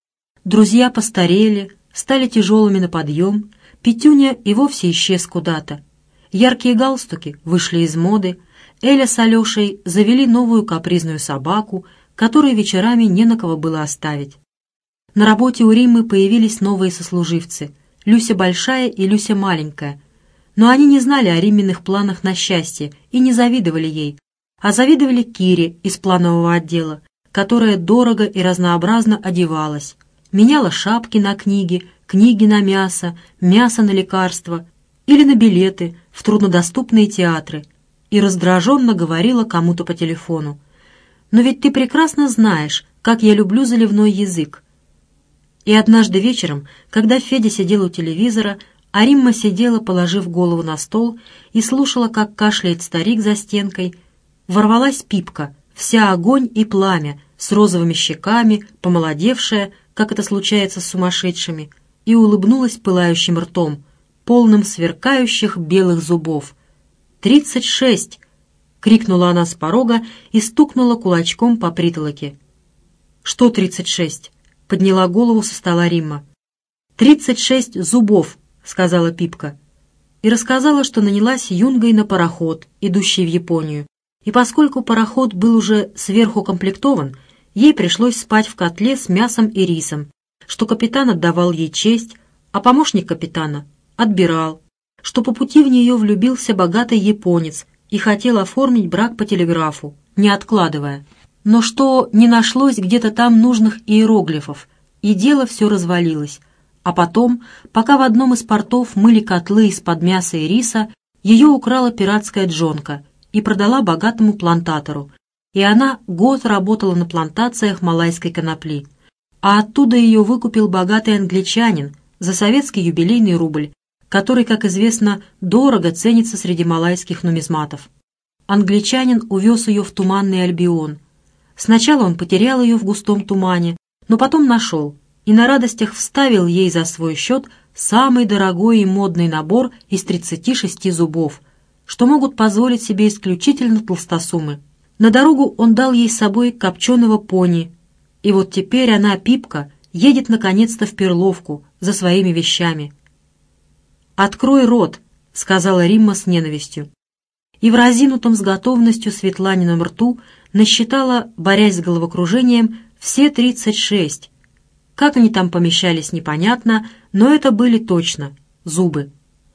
Друзья постарели, стали тяжелыми на подъем, Петюня и вовсе исчез куда-то. Яркие галстуки вышли из моды, Эля с Алешей завели новую капризную собаку, которой вечерами не на кого было оставить. На работе у Риммы появились новые сослуживцы — Люся Большая и Люся Маленькая. Но они не знали о Римминых планах на счастье и не завидовали ей, а завидовали Кире из планового отдела, которая дорого и разнообразно одевалась, меняла шапки на книги, книги на мясо, мясо на лекарства или на билеты в труднодоступные театры и раздраженно говорила кому-то по телефону: но ведь ты прекрасно знаешь, как я люблю заливной язык». И однажды вечером, когда Федя сидел у телевизора, а Римма сидела, положив голову на стол, и слушала, как кашляет старик за стенкой, ворвалась Пипка, вся огонь и пламя, с розовыми щеками, помолодевшая, как это случается с сумасшедшими, и улыбнулась пылающим ртом, полным сверкающих белых зубов. 36! — крикнула она с порога и стукнула кулачком по притолоке. «Что 36?» — подняла голову со стола Римма. 36 зубов!» — сказала Пипка. И рассказала, что нанялась юнгой на пароход, идущий в Японию. И поскольку пароход был уже сверху комплектован, ей пришлось спать в котле с мясом и рисом, что капитан отдавал ей честь, а помощник капитана отбирал, что по пути в нее влюбился богатый японец и хотел оформить брак по телеграфу, не откладывая, но что не нашлось где-то там нужных иероглифов, и дело все развалилось. А потом, пока в одном из портов мыли котлы из-под мяса и риса, ее украла пиратская джонка и продала богатому плантатору, и она год работала на плантациях малайской конопли. А оттуда ее выкупил богатый англичанин за советский юбилейный рубль, который, как известно, дорого ценится среди малайских нумизматов. Англичанин увез ее в Туманный Альбион. Сначала он потерял ее в густом тумане, но потом нашел и на радостях вставил ей за свой счет самый дорогой и модный набор из 36 зубов, что могут позволить себе исключительно толстосумы. На дорогу он дал ей с собой копченого пони, и вот теперь она, Пипка, едет наконец-то в Перловку за своими вещами. «Открой рот», — сказала Римма с ненавистью. И в разинутом с готовностью Светланином рту насчитала, борясь с головокружением, все 36. Как они там помещались, непонятно, но это были точно зубы.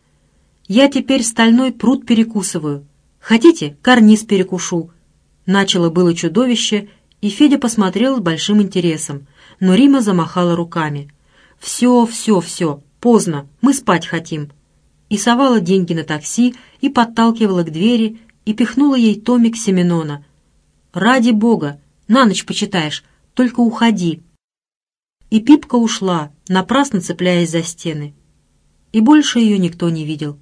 «Я теперь стальной прут перекусываю. Хотите, карниз перекушу?» Начало было чудовище, и Федя посмотрел с большим интересом, но Римма замахала руками. «Все, все, все, поздно, мы спать хотим». И совала деньги на такси, и подталкивала к двери, и пихнула ей томик Семенона. «Ради бога, на ночь почитаешь, только уходи». И Пипка ушла, напрасно цепляясь за стены. И больше ее никто не видел.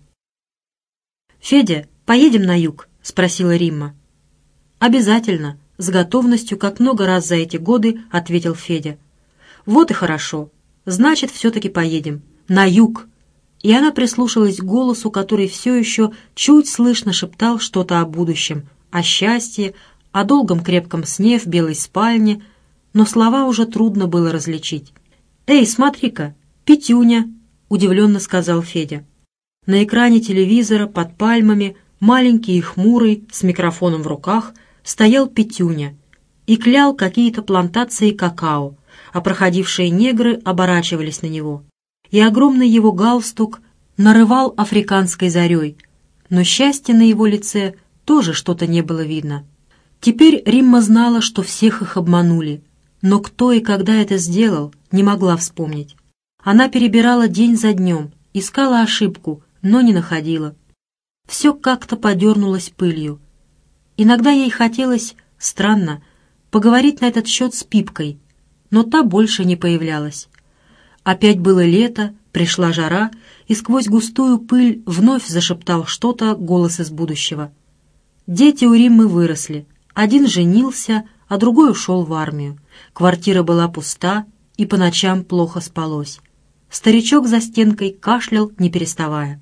«Федя, поедем на юг?» — спросила Римма. «Обязательно», — с готовностью, как много раз за эти годы, ответил Федя. «Вот и хорошо. Значит, все-таки поедем. На юг». И она прислушалась к голосу, который все еще чуть слышно шептал что-то о будущем, о счастье, о долгом крепком сне в белой спальне, но слова уже трудно было различить. «Эй, смотри-ка, Петюня!» — удивленно сказал Федя. На экране телевизора под пальмами, маленький и хмурый, с микрофоном в руках, стоял Петюня и клял какие-то плантации какао, а проходившие негры оборачивались на него. И огромный его галстук нарывал африканской зарей, но счастья на его лице тоже что-то не было видно. Теперь Римма знала, что всех их обманули, но кто и когда это сделал, не могла вспомнить. Она перебирала день за днем, искала ошибку, но не находила. Все как-то подернулось пылью. Иногда ей хотелось, странно, поговорить на этот счет с Пипкой, но та больше не появлялась. Опять было лето, пришла жара, и сквозь густую пыль вновь зашептал что-то голос из будущего. Дети у Риммы выросли. Один женился, а другой ушел в армию. Квартира была пуста, и по ночам плохо спалось. Старичок за стенкой кашлял, не переставая.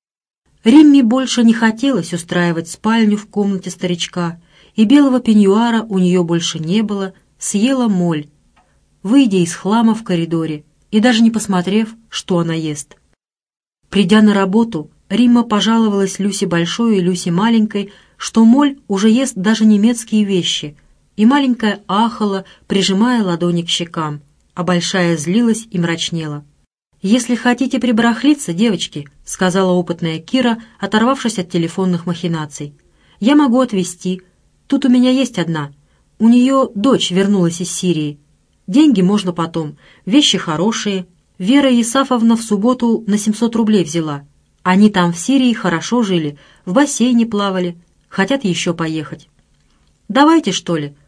Римме больше не хотелось устраивать спальню в комнате старичка, и белого пеньюара у нее больше не было, съела моль, выйдя из хлама в коридоре и даже не посмотрев, что она ест. Придя на работу, Римма пожаловалась Люсе Большой и Люсе Маленькой, что моль уже ест даже немецкие вещи, и маленькая ахала, прижимая ладони к щекам, а большая злилась и мрачнела. «Если хотите прибарахлиться, девочки», — сказала опытная Кира, оторвавшись от телефонных махинаций, — «я могу отвезти. Тут у меня есть одна. У нее дочь вернулась из Сирии. Деньги можно потом, вещи хорошие. Вера Исафовна в субботу на 700 рублей взяла. Они там в Сирии хорошо жили, в бассейне плавали, хотят еще поехать». «Давайте, что ли?»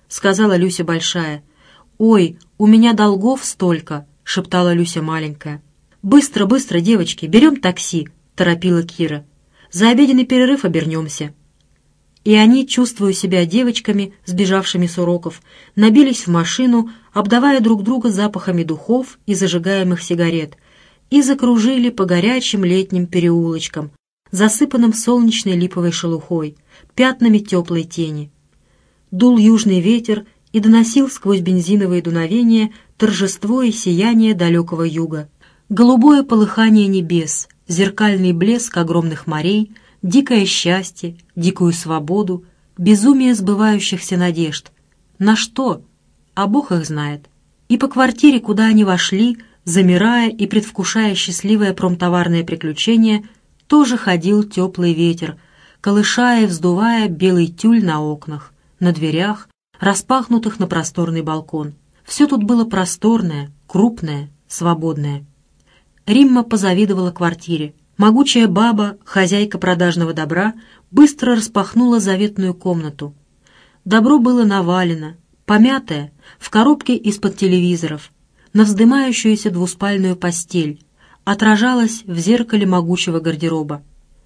— сказала Люся большая. «Ой, у меня долгов столько!» — шептала Люся маленькая. «Быстро, быстро, девочки, берем такси!» — торопила Кира. «За обеденный перерыв обернемся». И они, чувствуя себя девочками, сбежавшими с уроков, набились в машину, обдавая друг друга запахами духов и зажигаемых сигарет, и закружили по горячим летним переулочкам, засыпанным солнечной липовой шелухой, пятнами теплой тени. Дул южный ветер и доносил сквозь бензиновые дуновения торжество и сияние далекого юга. Голубое полыхание небес, зеркальный блеск огромных морей, дикое счастье, дикую свободу, безумие сбывающихся надежд. На что? А Бог их знает. И по квартире, куда они вошли, замирая и предвкушая счастливое промтоварное приключение, тоже ходил теплый ветер, колышая и вздувая белый тюль на окнах, на дверях, распахнутых на просторный балкон. Все тут было просторное, крупное, свободное. Римма позавидовала квартире. Могучая баба, хозяйка продажного добра, быстро распахнула заветную комнату. Добро было навалено, помятое, в коробке из-под телевизоров, на вздымающуюся двуспальную постель, отражалось в зеркале могучего гардероба.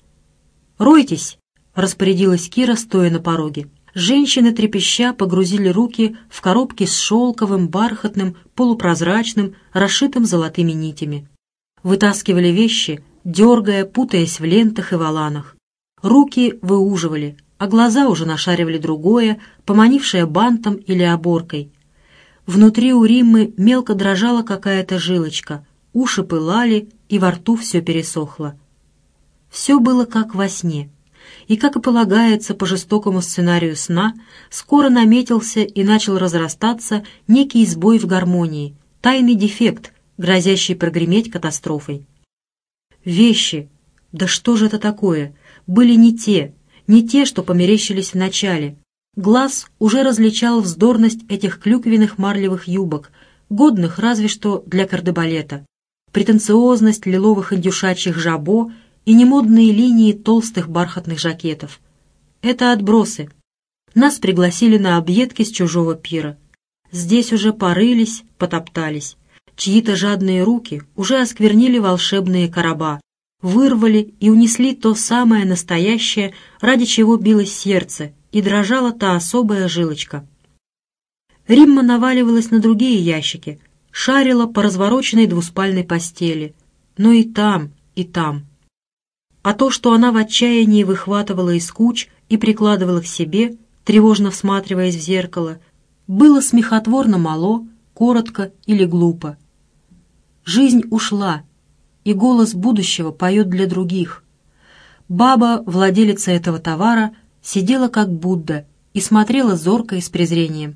«Ройтесь!» — распорядилась Кира, стоя на пороге. Женщины, трепеща, погрузили руки в коробки с шелковым, бархатным, полупрозрачным, расшитым золотыми нитями. Вытаскивали вещи, дергая, путаясь в лентах и воланах. Руки выуживали, а глаза уже нашаривали другое, поманившее бантом или оборкой. Внутри у Риммы мелко дрожала какая-то жилочка, уши пылали, и во рту все пересохло. Все было как во сне. И, как и полагается по жестокому сценарию сна, скоро наметился и начал разрастаться некий сбой в гармонии, тайный дефект, грозящий прогреметь катастрофой. Вещи, да что же это такое, были не те, что померещились вначале. Глаз уже различал вздорность этих клюквенных марлевых юбок, годных разве что для кардебалета, претенциозность лиловых индюшачьих жабо и немодные линии толстых бархатных жакетов. Это отбросы. Нас пригласили на объедки с чужого пира. Здесь уже порылись, потоптались. Чьи-то жадные руки уже осквернили волшебные короба, вырвали и унесли то самое настоящее, ради чего билось сердце и дрожала та особая жилочка. Римма наваливалась на другие ящики, шарила по развороченной двуспальной постели, но и там. А то, что она в отчаянии выхватывала из куч и прикладывала к себе, тревожно всматриваясь в зеркало, было смехотворно мало, коротко или глупо. Жизнь ушла, и голос будущего поет для других. Баба, владелица этого товара, сидела как Будда и смотрела зорко и с презрением.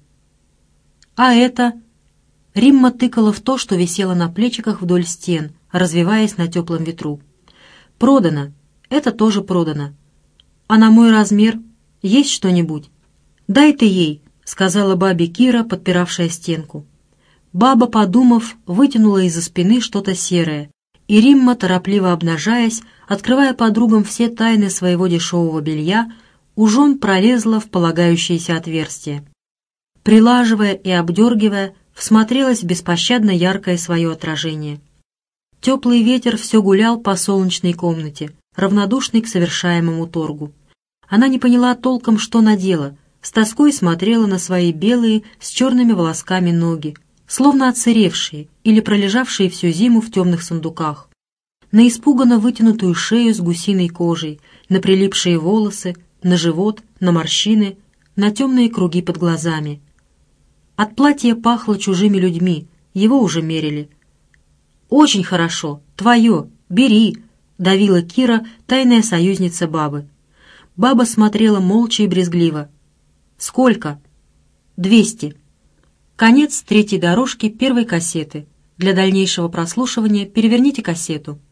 А это... Римма тыкала в то, что висело на плечиках вдоль стен, развиваясь на теплом ветру. «Продано. Это тоже продано. А на мой размер есть что-нибудь?» «Дай ты ей», — сказала бабе Кира, подпиравшая стенку. Баба, подумав, вытянула из-за спины что-то серое, и Римма, торопливо обнажаясь, открывая подругам все тайны своего дешевого белья, ужом пролезла в полагающееся отверстие. Прилаживая и обдергивая, всмотрелась в беспощадно яркое свое отражение. Теплый ветер все гулял по солнечной комнате, равнодушный к совершаемому торгу. Она не поняла толком, что надела, с тоской смотрела на свои белые с черными волосками ноги, словно отсыревшие или пролежавшие всю зиму в темных сундуках, на испуганно вытянутую шею с гусиной кожей, на прилипшие волосы, на живот, на морщины, на темные круги под глазами. От платья пахло чужими людьми, его уже мерили. «Очень хорошо, твое, бери!» — давила Кира, тайная союзница бабы. Баба смотрела молча и брезгливо. «Сколько?» «200». Конец третьей дорожки первой кассеты. Для дальнейшего прослушивания переверните кассету.